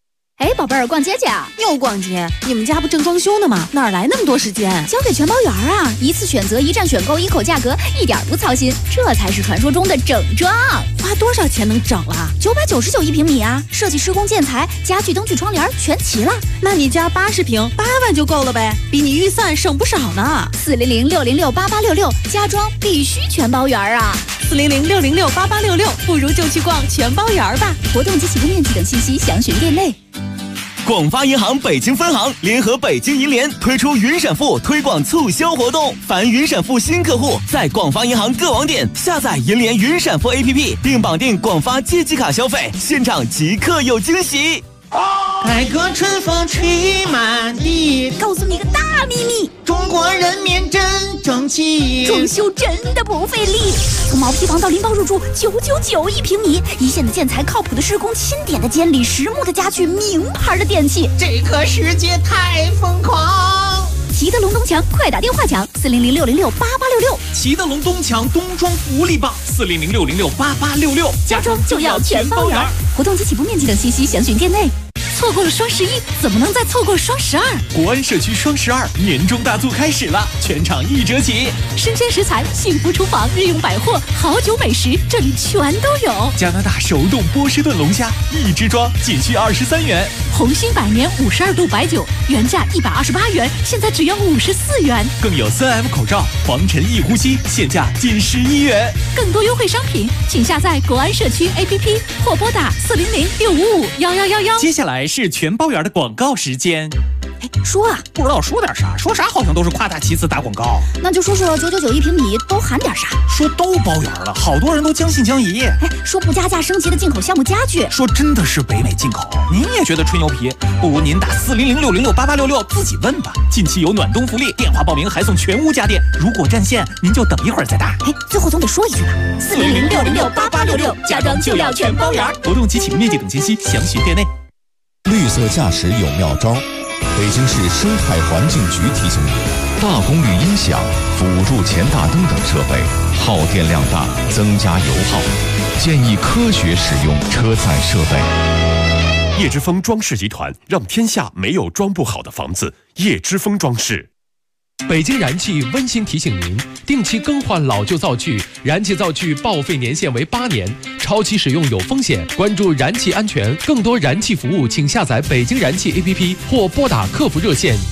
哎，宝贝儿，逛街去啊？ 又逛街？你们家不正装修呢吗？哪来那么多时间？ 交给全包园啊！一次选择，一站选购，一口价格，一点不操心，这才是传说中的整装。 花多少钱能整了 ？999一平米啊！设计、施工、建材、家具、灯具、窗帘全齐了。 那你家80平8万就够了呗，比你预算省不少呢。 400-606-8866，家装必须全包园啊 ！400-606-8866，不如就去逛全包园吧。 活动及起步面积等信息详询店内。 广发银行北京分行联合北京银联推出云闪付推广促销活动，凡云闪付新客户在广发银行各网点下载银联云闪付 APP， 并绑定广发借记卡消费，现场即刻有惊喜。 改革春风吹满地， 告诉你个大秘密， 中国人民真争气， 装修真的不费力。从毛坯房到拎包入住，999一平米，一线的建材，靠谱的施工，钦点的监理，实木的家具，名牌的电器， 这个世界太疯狂。 齐德龙东墙，快打电话抢400-606-8866。 齐德龙东墙冬装福利棒，400-606-8866， 家装就要全包圆。活动及起步面积等信息详询店内。错过了双11，怎么能再错过双12？ 国安社区双12年终大促开始了，全场1折起。 生鲜食材、幸福厨房、日用百货、好酒美食，这里全都有。 加拿大手动波士顿龙虾1支装仅需23元。 红星百年52度白酒原价128元，现在只要54元。 更有3M 口罩、防尘易呼吸，现价仅11元。 更多优惠商品，请下载国安社区 APP 或拨打400-655-1111。 接下来是全包圆的广告时间。 说啊， 不知道说点啥，说啥好像都是夸大其词打广告。 那就说说999一平米都含点啥？ 说都包圆了，好多人都将信将疑。 说不加价升级的进口项目家具， 说真的是北美进口，您也觉得吹牛皮？不如您打400-606-8866自己问吧。近期有暖冬福利，电话报名还送全屋家电。如果占线，您就等一会儿再打。 最后总得说一句吧，400-606-8866，家装就要全包圆。 活动及起步面积等信息详询店内。 绿色驾驶有妙招。北京市生态环境局提醒你：大功率音响、辅助前大灯等设备耗电量大，增加油耗，建议科学使用车载设备。 叶之峰装饰集团让天下没有装不好的房子。叶之峰装饰。 北京燃气温馨提醒您，定期更换老旧灶具，燃气灶具报废年限为8年，超期使用有风险，关注燃气安全。更多燃气服务，请下载北京燃气 APP 或拨打客服热线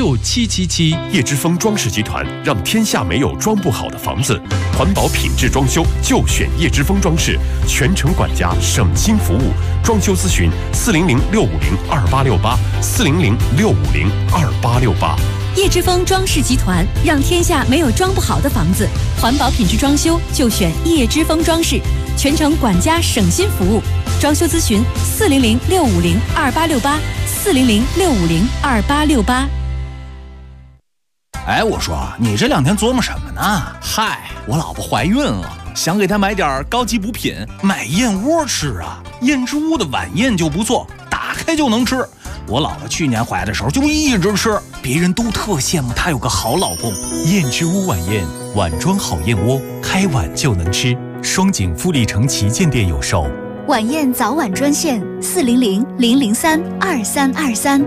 96777。 叶之峰装饰集团让天下没有装不好的房子，环保品质装修就选叶之峰装饰，全程管家，省心服务。装修咨询400-650-2868 400-650-2868。 叶之峰装饰集团，让天下没有装不好的房子。环保品质装修就选叶之峰装饰，全程管家省心服务。装修咨询400-650-2868 400-650-2868。 哎，我说你这2天琢磨什么呢？ 嗨，我老婆怀孕了，想给她买点高级补品， 买燕窝吃啊。燕之屋的晚宴就不错，打开就能吃。我姥姥去年怀的时候就一直吃，别人都特羡慕她有个好老公。 燕之屋晚宴，碗装好燕窝，开碗就能吃。双井富力城旗舰店有售。 晚宴早晚专线400-003-2323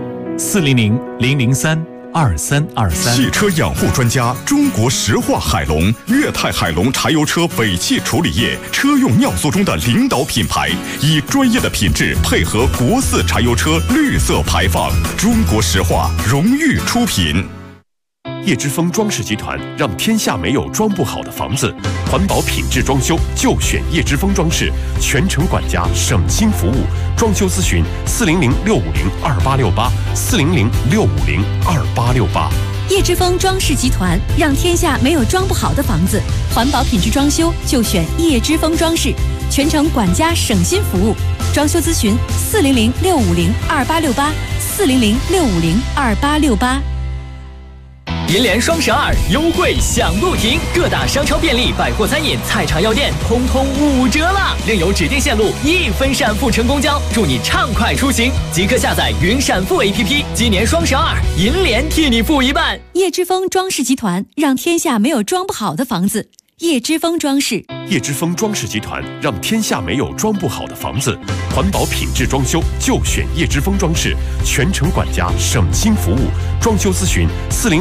400-003-2323。 汽车养护专家，中国石化海龙、粤泰海龙柴油车尾气处理液车用尿素中的领导品牌，以专业的品质配合国4柴油车绿色排放。中国石化荣誉出品。叶之峰装饰集团让天下没有装不好的房子，环保品质装修就选叶之峰装饰，全程管家，省心服务。装修咨询400-650-2868 400-650-2868。 叶之峰装饰集团，让天下没有装不好的房子。环保品质装修就选叶之峰装饰，全程管家省心服务。装修咨询400-650-2868 400-650-2868。 银联双12优惠享不停，各大商超便利、百货餐饮、菜场药店通通5折啦！另有指定线路1分闪付乘公交，祝你畅快出行！即刻下载云闪付 APP， 今年双12，银联替你付一半。 叶之峰装饰集团，让天下没有装不好的房子。 叶之峰装饰。 叶之峰装饰集团让天下没有装不好的房子，环保品质装修就选叶之峰装饰，全程管家，省心服务。装修咨询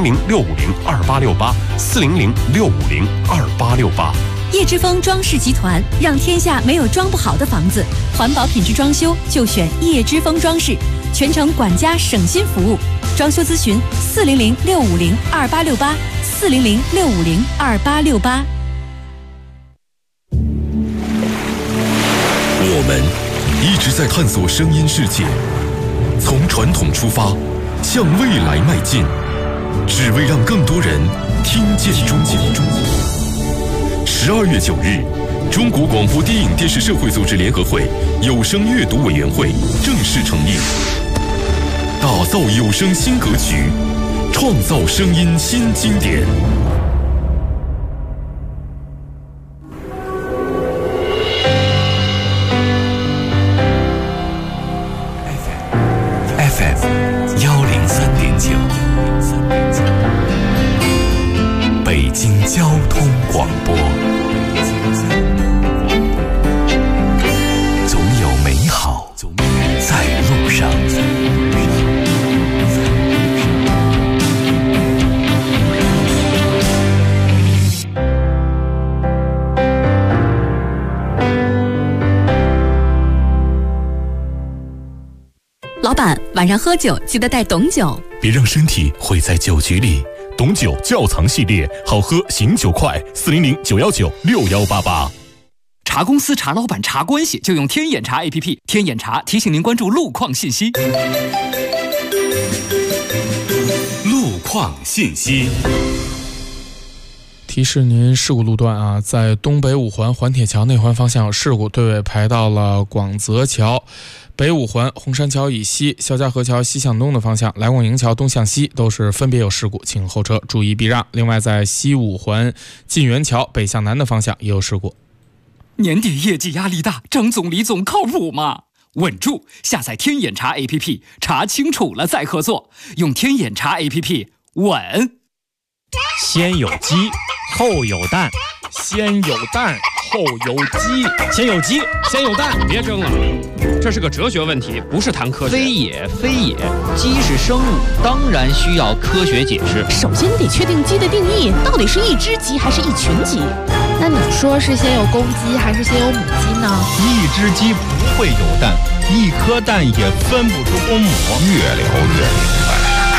400-650-2868，400-650-2868。 叶之峰装饰集团让天下没有装不好的房子，环保品质装修就选叶之峰装饰，全程管家，省心服务。装修咨询400-650-2868，400-650-2868。 我们一直在探索声音世界，从传统出发，向未来迈进，只为让更多人听见中国。12月9日，中国广播电影电视社会组织联合会有声阅读委员会正式成立，打造有声新格局，创造声音新经典。 FM 103.9，北京交通广播。总有美好在路上。 老板，晚上喝酒记得带董酒， 别让身体毁在酒局里。董酒窖藏系列，好喝醒酒快，400-919-6188。 茶公司、茶老板、茶关系，就用天眼茶 APP。天眼茶提醒您关注路况信息。 路况信息。 提示您事故路段啊，在东北五环环铁桥内环方向有事故，队尾排到了广泽桥。北五环红山桥以西、肖家河桥西向东的方向，来广营桥东向西都是分别有事故，请后车注意避让。另外，在西五环晋源桥北向南的方向也有事故。 年底业绩压力大，张总、李总靠谱吗？稳住！下载天眼查 APP， 查清楚了再合作。用天眼查 APP， 稳。 先有鸡，后有蛋。 先有蛋，后有鸡。 先有鸡， 先有蛋。别争了，这是个哲学问题，不是谈科学。 非也，非也，鸡是生物，当然需要科学解释。 首先得确定鸡的定义，到底是一只鸡还是一群鸡？那你说是先有公鸡还是先有母鸡呢？ 一只鸡不会有蛋，一颗蛋也分不出公母。 越聊越明白。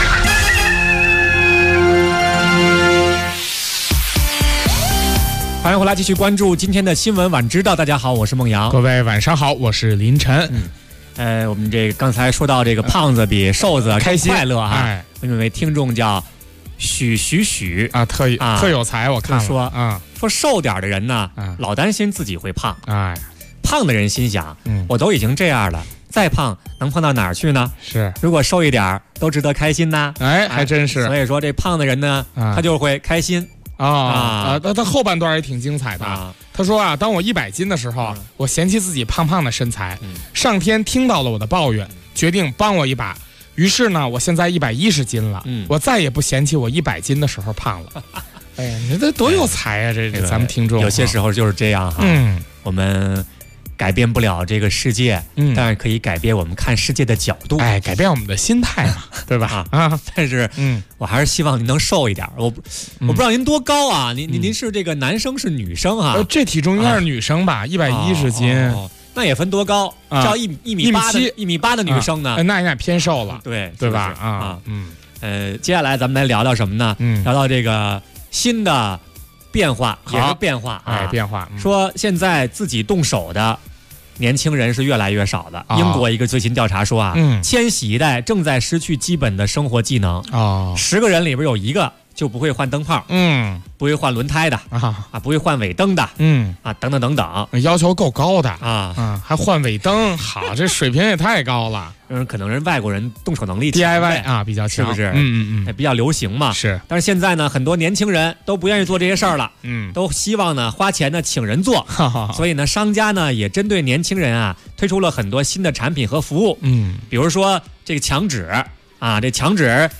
欢迎回来，继续关注今天的新闻晚知道。大家好，我是孟阳。 各位晚上好，我是林晨。 我们这个刚才说到这个胖子比瘦子开心快乐哈。有位听众叫许啊，特有才，我看了说说瘦点的人呢，老担心自己会胖。胖的人心想，我都已经这样了，再胖能胖到哪儿去呢？ 是， 如果瘦一点都值得开心呐。 还真是。 所以说这胖的人呢，他就会开心。 他后半段也挺精彩的。他说啊，当我100斤的时候，我嫌弃自己胖胖的身材，上天听到了我的抱怨，决定帮我一把。于是呢，我现在110斤了，我再也不嫌弃我100斤的时候胖了。哎呀，你这多有才啊！这咱们听众有些时候就是这样哈。我们改变不了这个世界，但是可以改变我们看世界的角度， 改变我们的心态嘛，对吧？ 但是，我还是希望您能瘦一点。我不知道您多高啊？您是这个男生是女生啊？ 这体重应该是女生吧，110斤， 那也分多高？照1.7米1.8米的女生呢？ 那有点偏瘦了， 对吧？ 接下来咱们来聊到什么呢？聊到这个新的变化，也是变化变化。 说现在自己动手的年轻人是越来越少的。英国一个最新调查说千禧一代正在失去基本的生活技能。10个人里边有1个就不会换灯泡，不会换轮胎的不会换尾灯的，等等等等， 要求够高的还换尾灯，好，这水平也太高了。 可能人外国人动手能力 DIY 比较强， 是不是？比较流行嘛。 是。 但是现在呢，很多年轻人都不愿意做这些事儿了，都希望呢花钱呢请人做，所以呢，商家呢也针对年轻人推出了很多新的产品和服务，比如说这个墙纸这墙纸。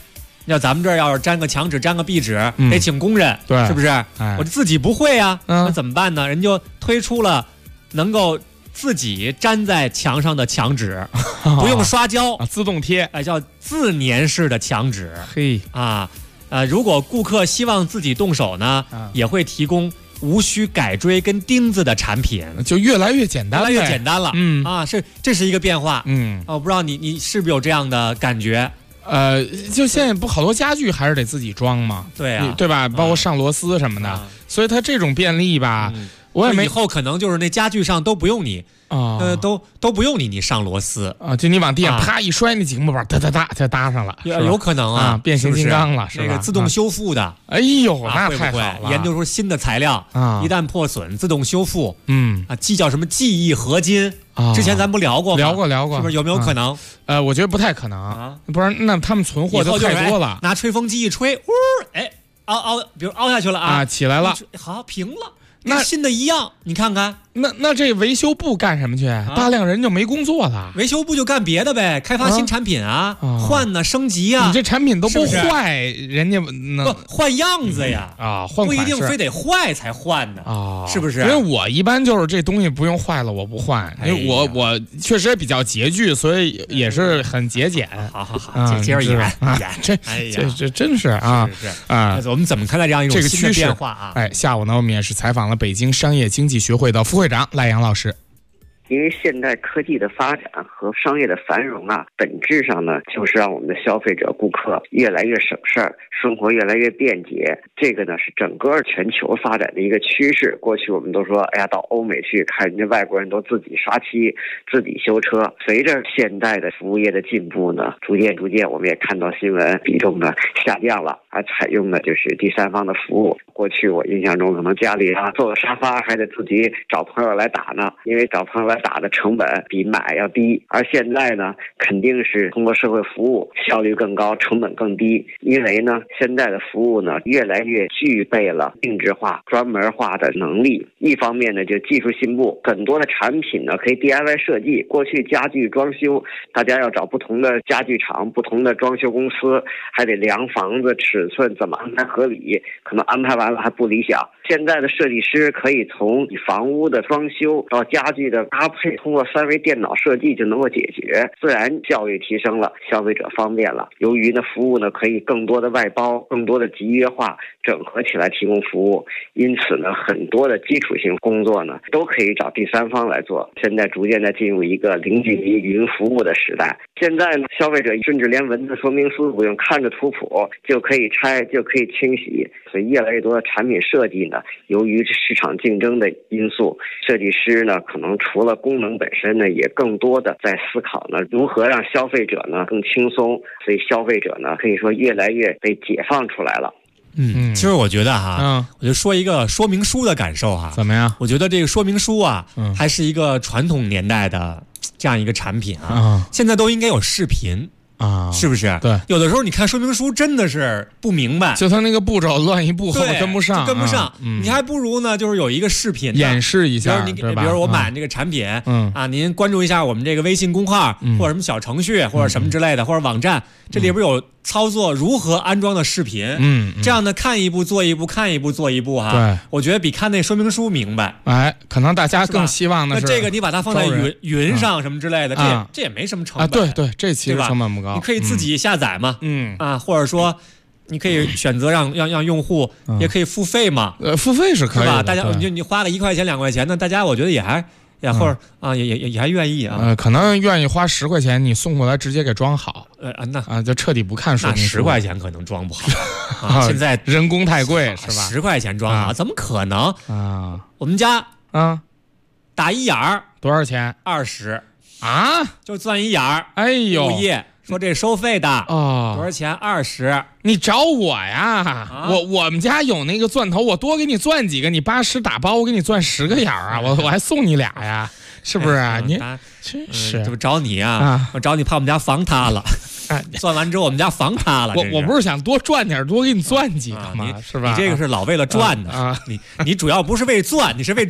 要咱们这儿要是粘个墙纸、粘个壁纸，得请工人， 对， 是不是？我自己不会啊，那怎么办呢？人就推出了能够自己粘在墙上的墙纸，不用刷胶， 自动贴， 叫自粘式的墙纸。 嘿如果顾客希望自己动手呢，也会提供无需改锥跟钉子的产品， 就越来越简单， 越来越简单了。这是一个变化。我不知道你是不是有这样的感觉？ 就现在不好多家具还是得自己装吗？ 对啊， 对吧？包括上螺丝什么的，所以它这种便利吧，我也没以后可能就是那家具上都不用你。都不用你上螺丝啊，就你往地上啪一摔，那几个木板哒哒哒就搭上了， 有可能啊， 变形金刚了， 是吧？那个自动修复的， 哎呦，那太好了， 研究出新的材料一旦破损自动修复，既叫什么记忆合金之前咱不聊过吗？ 聊过， 是不是有没有可能？ 我觉得不太可能不然那他们存货就太多了， 拿吹风机一吹，比如凹下去了起来了， 好平了。跟新的一样，你看看， 那这维修部干什么去？大量人就没工作了。 维修部就干别的呗，开发新产品换呢，升级啊。 你这产品都不坏，人家不换样子呀换不一定非得坏才换的是不是？ 因为我一般就是这东西不用坏了我不换，因为我确实也比较拮据，所以也是很节俭。 好，接着演， 这真是啊我们怎么看待这样一种新的变化啊？ 下午呢，我们也是采访了北京商业经济学会的副会长赖阳老师。 因为现代科技的发展和商业的繁荣本质上呢，就是让我们的消费者、顾客越来越省事儿，生活越来越便捷。这个呢是整个全球发展的一个趋势。过去我们都说，到欧美去看人家外国人都自己刷漆、自己修车。随着现代的服务业的进步呢，逐渐我们也看到新闻比重呢下降了，采用的就是第三方的服务。过去我印象中可能家里坐个沙发还得自己找朋友来打呢，因为找朋友来打的成本比买要低，而现在呢肯定是通过社会服务效率更高，成本更低。因为呢现在的服务呢越来越具备了定制化、专门化的能力。一方面呢就技术进步，很多的产品呢可以 DIY 设计。过去家具装修大家要找不同的家具厂、不同的装修公司，还得量房子尺寸怎么安排合理，可能安排完了还不理想。现在的设计师可以从房屋的装修到家具的搭配，通过3维电脑设计就能够解决，自然效率提升了，消费者方便了。由于呢服务呢可以更多的外包、更多的集约化整合起来提供服务，因此呢很多的基础性工作呢都可以找第三方来做。现在逐渐的进入一个零距离云服务的时代。现在呢消费者甚至连文字说明书不用，看着图谱就可以拆，就可以清洗。所以越来越多的产品设计呢，由于市场竞争的因素，设计师呢可能除了功能本身呢，也更多的在思考呢如何让消费者呢更轻松。所以消费者呢可以说越来越被解放出来了。 其实我觉得我就说一个说明书的感受怎么样？ 我觉得这个说明书还是一个传统年代的这样一个产品现在都应该有视频。是不是？ 对， 有的时候你看说明书真的是不明白， 就他那个步骤乱一步，后面跟不上， 你还不如呢，就是有一个视频演示一下， 比如我买这个产品，您关注一下我们这个微信公号或者什么小程序或者什么之类的，或者网站，这里边有操作如何安装的视频，这样呢看一步做一步，看一步做一步对， 我觉得比看那说明书明白。 可能大家更希望的是这个你把它放在云上什么之类的，这也没什么成本对，这其实成本不高。 你可以自己下载嘛，或者说你可以选择让用户也可以付费嘛， 付费是可以的， 是吧？大家你花个1块钱2块钱，那大家我觉得也或者也还愿意可能愿意花10块钱，你送过来直接给装好，就彻底不看说明书。 10块钱可能装不好现在人工太贵是吧 ？10块钱装好怎么可能我们家打一眼儿多少钱 ？20就钻一眼儿。 哎呦， 物业说这收费的多少钱？20。 你找我呀？我们家有那个钻头，我多给你钻几个，你80打包，我给你钻10个眼儿我还送你俩呀，是不是？你真是这不找你我找你怕我们家房塌了。钻完之后我们家房塌了。 我不是想多赚点，多给你钻几个吗？是吧？ 你这个是老为了赚的你主要不是为赚，你是为赚。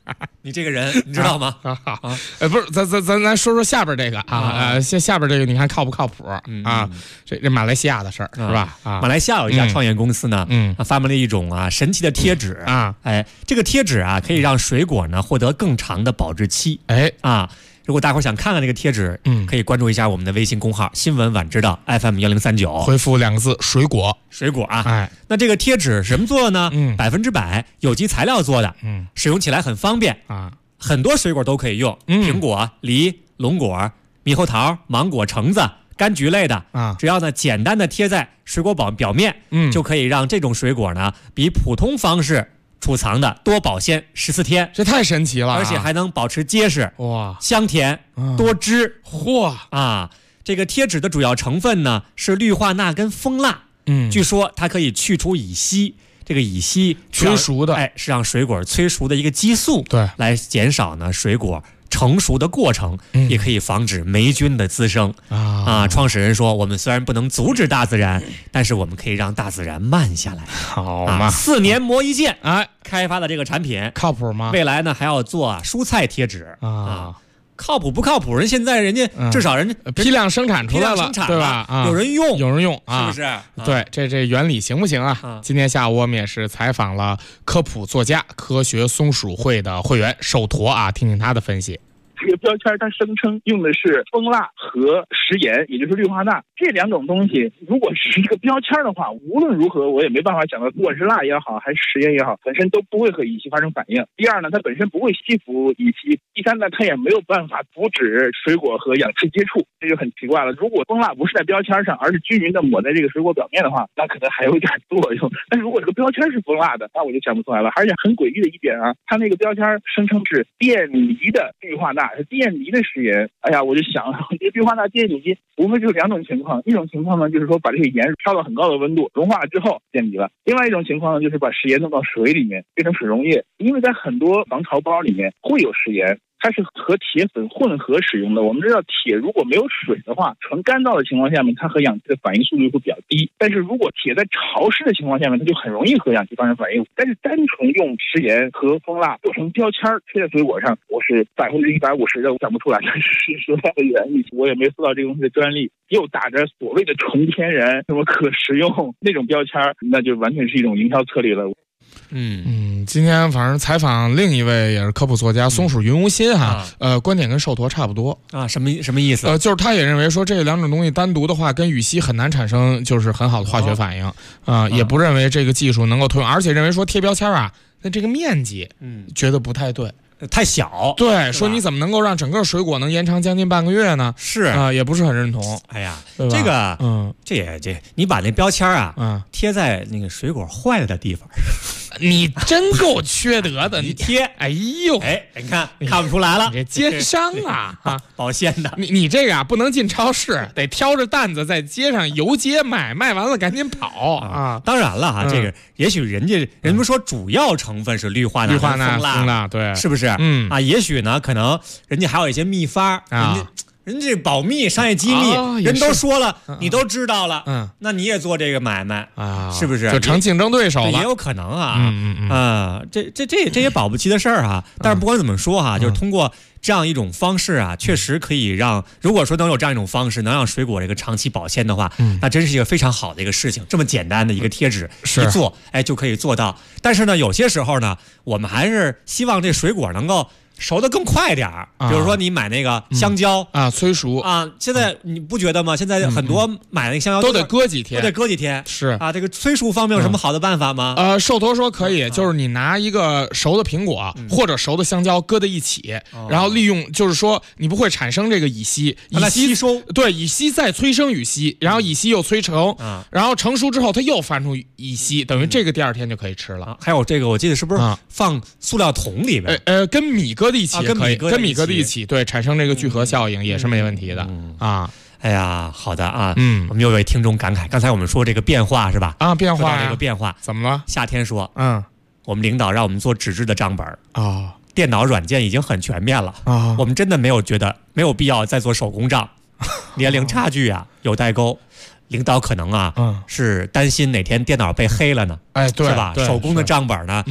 你这个人你知道吗？ 不是，咱说说下边这个啊，下边这个你看靠不靠谱啊？这马来西亚的事儿是吧？ 马来西亚有一家创业公司呢，发明了一种神奇的贴纸啊，这个贴纸啊可以让水果呢获得更长的保质期，如果大伙想看看这个贴纸，可以关注一下我们的微信公号新闻晚知道 FM1039， 回复2个字水果啊。那这个贴纸什么做的呢？100%有机材料做的，使用起来很方便啊，很多水果都可以用，苹果、梨、龙果、猕猴桃、芒果、橙子、柑橘类的啊，只要呢简单的贴在水果表面，就可以让这种水果呢比普通方式储藏的多保鲜14天， 这太神奇了， 而且还能保持结实，哇，香甜，多汁， 嚯啊！这个贴纸的主要成分呢是氯化钠跟蜂蜡，据说它可以去除乙烯，这个乙烯催熟的， 是让水果催熟的一个激素， 对， 来减少呢水果成熟的过程，也可以防止霉菌的滋生啊。创始人说，我们虽然不能阻止大自然，但是我们可以让大自然慢下来。 好嘛 ，4年磨一剑，开发的这个产品靠谱吗？ 未来呢还要做蔬菜贴纸啊。靠谱不靠谱？人现在人家至少人家批量生产出来了，对吧？ 有人用啊， 是不是？ 对，这原理行不行啊？今天下午我们也是采访了科普作家、科学松鼠会的会员手驼啊，听听他的分析。 这个标签它声称用的是蜂蜡和食盐，也就是氯化钠，这2种东西如果是一个标签的话，无论如何我也没办法讲到，不管是蜡也好还是食盐也好，本身都不会和乙烯发生反应。第二呢，它本身不会吸附乙烯。第三呢，它也没有办法阻止水果和氧气接触，这就很奇怪了。如果蜂蜡不是在标签上，而是均匀的抹在这个水果表面的话，那可能还有点作用。但是如果这个标签是蜂蜡的，那我就想不出来了。而且很诡异的一点啊，它那个标签声称是电离的氯化钠，是电离的食盐。哎呀，我就想这氯化钠电离无非就是2种情况，一种情况呢就是说把这个盐烧到很高的温度融化了之后电离了，另外一种情况呢就是把食盐弄到水里面变成水溶液，因为在很多防潮包里面会有食盐，它是和铁粉混合使用的。我们知道铁如果没有水的话，纯干燥的情况下面，它和氧气的反应速度会比较低。但是如果铁在潮湿的情况下面，它就很容易和氧气发生反应。但是单纯用食盐和蜂蜡做成标签贴在水果上，我是150%的想不出来。但是说它的原理，我也没搜到这个东西的专利，又打着所谓的纯天然、什么可食用那种标签，那就完全是一种营销策略了。 今天反正采访另一位也是科普作家松鼠云无心哈，观点跟寿驼差不多啊，什么意思？ 就是他也认为说这2种东西单独的话跟乙烯很难产生就是很好的化学反应也不认为这个技术能够推用，而且认为说贴标签啊，那这个面积觉得不太对。 太小， 对，说你怎么能够让整个水果能延长将近半个月呢？ 是也不是很认同。 哎呀，这个，这你把那标签啊，贴在那个水果坏了的地方， 你真够缺德的！ 你贴， 哎呦， 你看不出来了， 你这奸商啊， 保鲜的。 你这个不能进超市，得挑着担子在街上游街卖完了赶紧跑啊！ 当然了这个也许人们说主要成分是氯化钠、 蜂蜡，对， 是不是？也许呢，可能人家还有一些秘方人家保密、商业机密，人都说了，你都知道了，那你也做这个买卖啊？是不是？ 就成竞争对手了？ 也有可能啊，这也保不齐的事儿哈。但是不管怎么说哈，就是通过这样一种方式啊，确实可以让，如果说能有这样一种方式，能让水果这个长期保鲜的话，那真是一个非常好的一个事情。这么简单的一个贴纸一做，就可以做到。但是呢，有些时候呢，我们还是希望这水果能够熟得更快点儿，比如说你买那个香蕉催熟啊，现在你不觉得吗？现在很多买那个香蕉都得搁几天， 是啊，这个催熟方面有什么好的办法吗？ 寿驼说可以，就是你拿一个熟的苹果或者熟的香蕉搁在一起，然后利用，就是说你不会产生这个乙烯， 吸收， 对，乙烯再催生乙烯，然后乙烯又催成，然后成熟之后它又翻出乙烯，等于这个第2天就可以吃了。 还有这个，我记得是不是放塑料桶里边？ 跟米搁在一起也可以，跟米搁在一起，对，产生这个聚合效应也是没问题的啊。 哎呀，好的啊，我们有位听众感慨，刚才我们说这个变化是吧？ 变化这个变化怎么了？ 夏天说，我们领导让我们做纸质的账本电脑软件已经很全面了我们真的没有必要再做手工账，年龄差距有代沟。领导可能是担心哪天电脑被黑了呢？ 对， 是吧？手工的账本呢，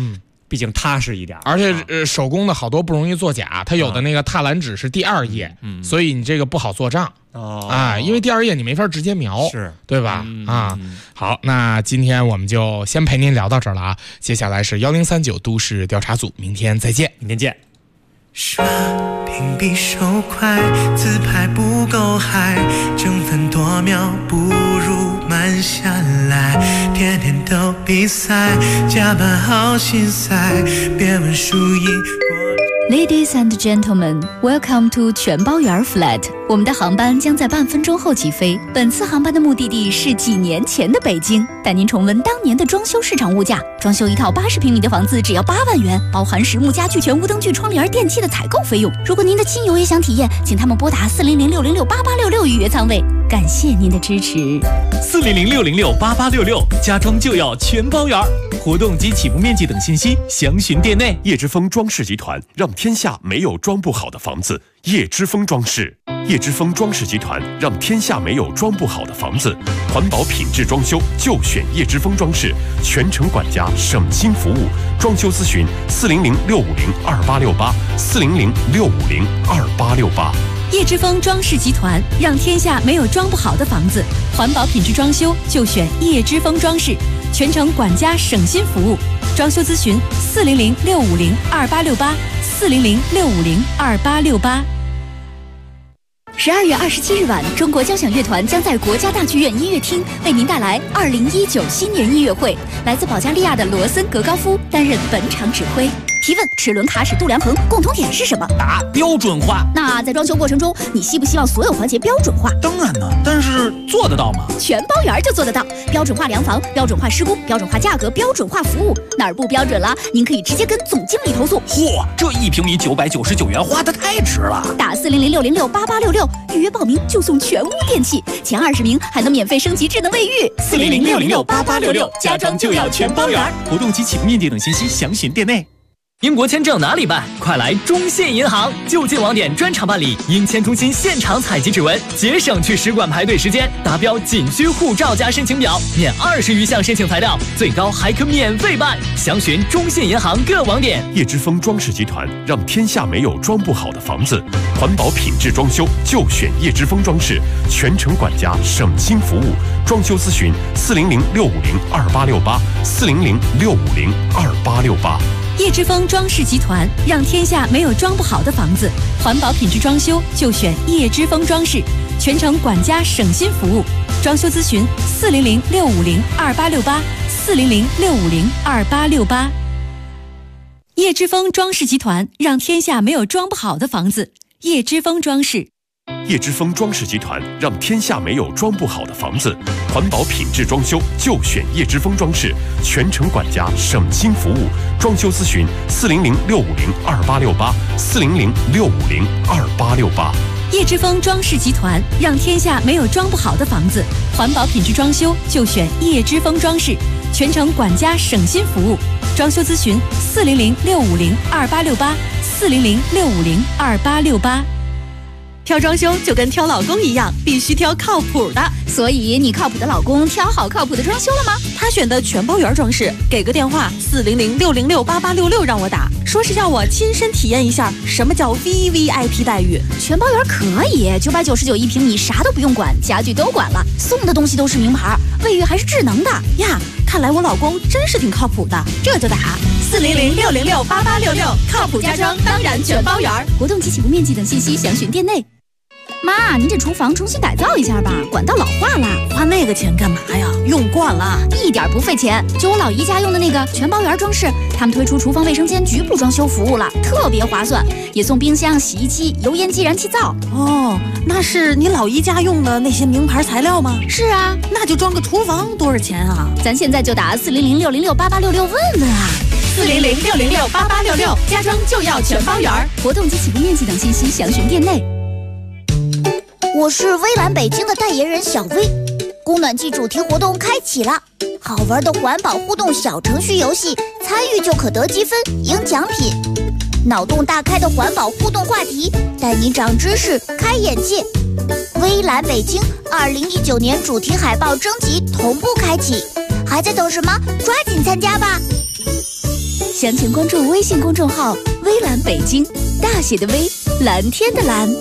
毕竟踏实一点。 而且手工的好多不容易作假，它有的那个踏蓝纸是第2页，所以你这个不好做账。因为第2页你没法直接描， 是对吧？好，那今天我们就先陪您聊到这儿了啊。接下来是1039都市调查组，明天再见， 明天见。 刷屏比手快，自拍不够嗨，争分夺秒不如慢下来，天天都比赛，加班好心塞，别问输赢。 Ladies and gentlemen, welcome to 全包圆 flat。我们的航班将在半分钟后起飞。本次航班的目的地是几年前的北京，带您重温当年的装修市场物价。装修一套80平米的房子只要8万元，包含实木家具、全屋灯具、窗帘、电器的采购费用。如果您的亲友也想体验，请他们拨打400-606-8866预约舱位。感谢您的支持。 400-606-8866，家装就要全包圆。活动及起步面积等信息详询店内。 叶之峰装饰集团让天下没有装不好的房子。叶之峰装饰，叶之峰装饰集团让天下没有装不好的房子。环保品质装修就选叶之峰装饰，全程管家，省心服务。装修咨询400-650-2868，400-650-2868。 叶之峰装饰集团让天下没有装不好的房子。环保品质装修就选叶之峰装饰，全程管家，省心服务。装修咨询400-650-2868，400-650-2868。12月27日晚，中国交响乐团将在国家大剧院音乐厅为您带来2019新年音乐会。来自保加利亚的罗森格高夫担任本场指挥。提问：齿轮、卡尺、度量衡共同点是什么？ 答：标准化。 那在装修过程中，你希不希望所有环节标准化？ 当然呢，但是做得到吗？ 全包圆就做得到。标准化量房、标准化施工、标准化价格、标准化服务，哪儿不标准了？您可以直接跟总经理投诉。 嚯，这1平米999元，花得太值了！ 打400-606-8866预约报名就送全屋电器，前20名还能免费升级智能卫浴。 400-606-8866，家装就要全包圆。活动及起步面积等信息详询店内。 英国签证哪里办？快来中信银行，就近网点专场办理，英签中心现场采集指纹，节省去使馆排队时间。达标仅需护照加申请表，免20余项申请材料，最高还可免费办。详询中信银行各网点。 叶之峰装饰集团让天下没有装不好的房子。环保品质装修就选叶之峰装饰，全程管家，省心服务。装修咨询400-650-2868，400-650-2868。 叶之峰装饰集团让天下没有装不好的房子。环保品质装修就选叶之峰装饰，全程管家，省心服务。装修咨询400-650-2868，400-650-2868。叶之峰装饰集团让天下没有装不好的房子。叶之峰装饰。 叶之峰装饰集团让天下没有装不好的房子。环保品质装修就选叶之峰装饰，全程管家，省心服务。装修咨询400-650-2868，400-650-2868。 叶之峰装饰集团让天下没有装不好的房子。环保品质装修就选叶之峰装饰，全程管家，省心服务。装修咨询400-650-2868，400-650-2868。挑装修就跟挑老公一样，必须挑靠谱的。所以你靠谱的老公挑好靠谱的装修了吗？ 他选的全包圆装饰，给个电话400-606-8866让我打，说是要我亲身体验一下什么叫 VVIP 待遇。 全包圆可以999一平米，啥都不用管，家具都管了，送的东西都是名牌，卫浴还是智能的呀。看来我老公真是挺靠谱的， 这就打 400-606-8866，靠谱家装当然全包圆。 活动及起步面积等信息详询店内。妈，您这厨房重新改造一下吧，管道老化了。 花那个钱干嘛呀？用惯了， 一点不费钱。就我老姨家用的那个全包圆装饰，他们推出厨房卫生间局部装修服务了，特别划算，也送冰箱、洗衣机、油烟机、燃气灶。 哦，那是你老姨家用的那些名牌材料吗？ 是啊， 那就装个厨房多少钱啊？ 咱现在就打400-606-8866问问啊。 400-606-8866，家装就要全包圆。 活动及起步面积等信息详询店内。 我是微蓝北京的代言人小薇，供暖季主题活动开启了，好玩的环保互动小程序游戏，参与就可得积分赢奖品，脑洞大开的环保互动话题，带你长知识开眼界。微蓝北京2019年主题海报征集同步开启，还在等什么？抓紧参加吧！ 详情关注微信公众号“微蓝北京”，大写的微，蓝天的蓝。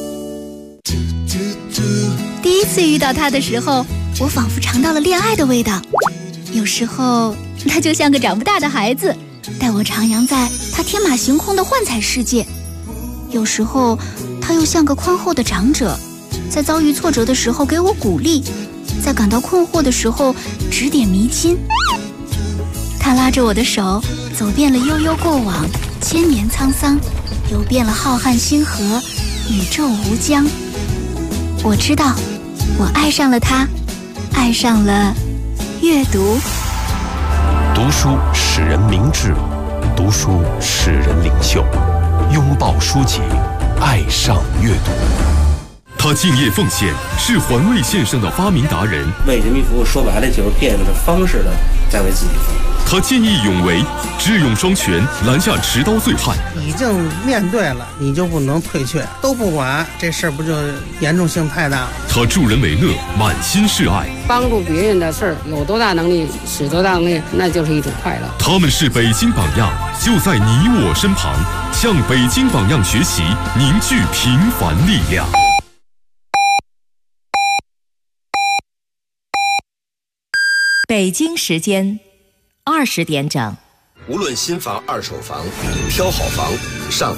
第一次遇到他的时候，我仿佛尝到了恋爱的味道。有时候他就像个长不大的孩子，带我徜徉在他天马行空的幻彩世界；有时候他又像个宽厚的长者，在遭遇挫折的时候给我鼓励，在感到困惑的时候指点迷津。他拉着我的手，走遍了悠悠过往，千年沧桑，游遍了浩瀚星河，宇宙无疆。我知道，我爱上了他，爱上了阅读。 读书使人明智，读书使人领袖。拥抱书籍，爱上阅读。 他敬业奉献，是环卫线上的发明达人。 为人民服务，说白了就是变着方式的在为自己服务。 他见义勇为，智勇双全，拦下持刀醉汉。 已经面对了，你就不能退却，都不管，这事儿不就严重性太大了？ 他助人为乐，满心是爱。 帮助别人的事儿，有多大能力使多大能力，那就是一种快乐。 他们是北京榜样，就在你我身旁，向北京榜样学习，凝聚平凡力量。 北京时间20点整。 无论新房、二手房，挑好房上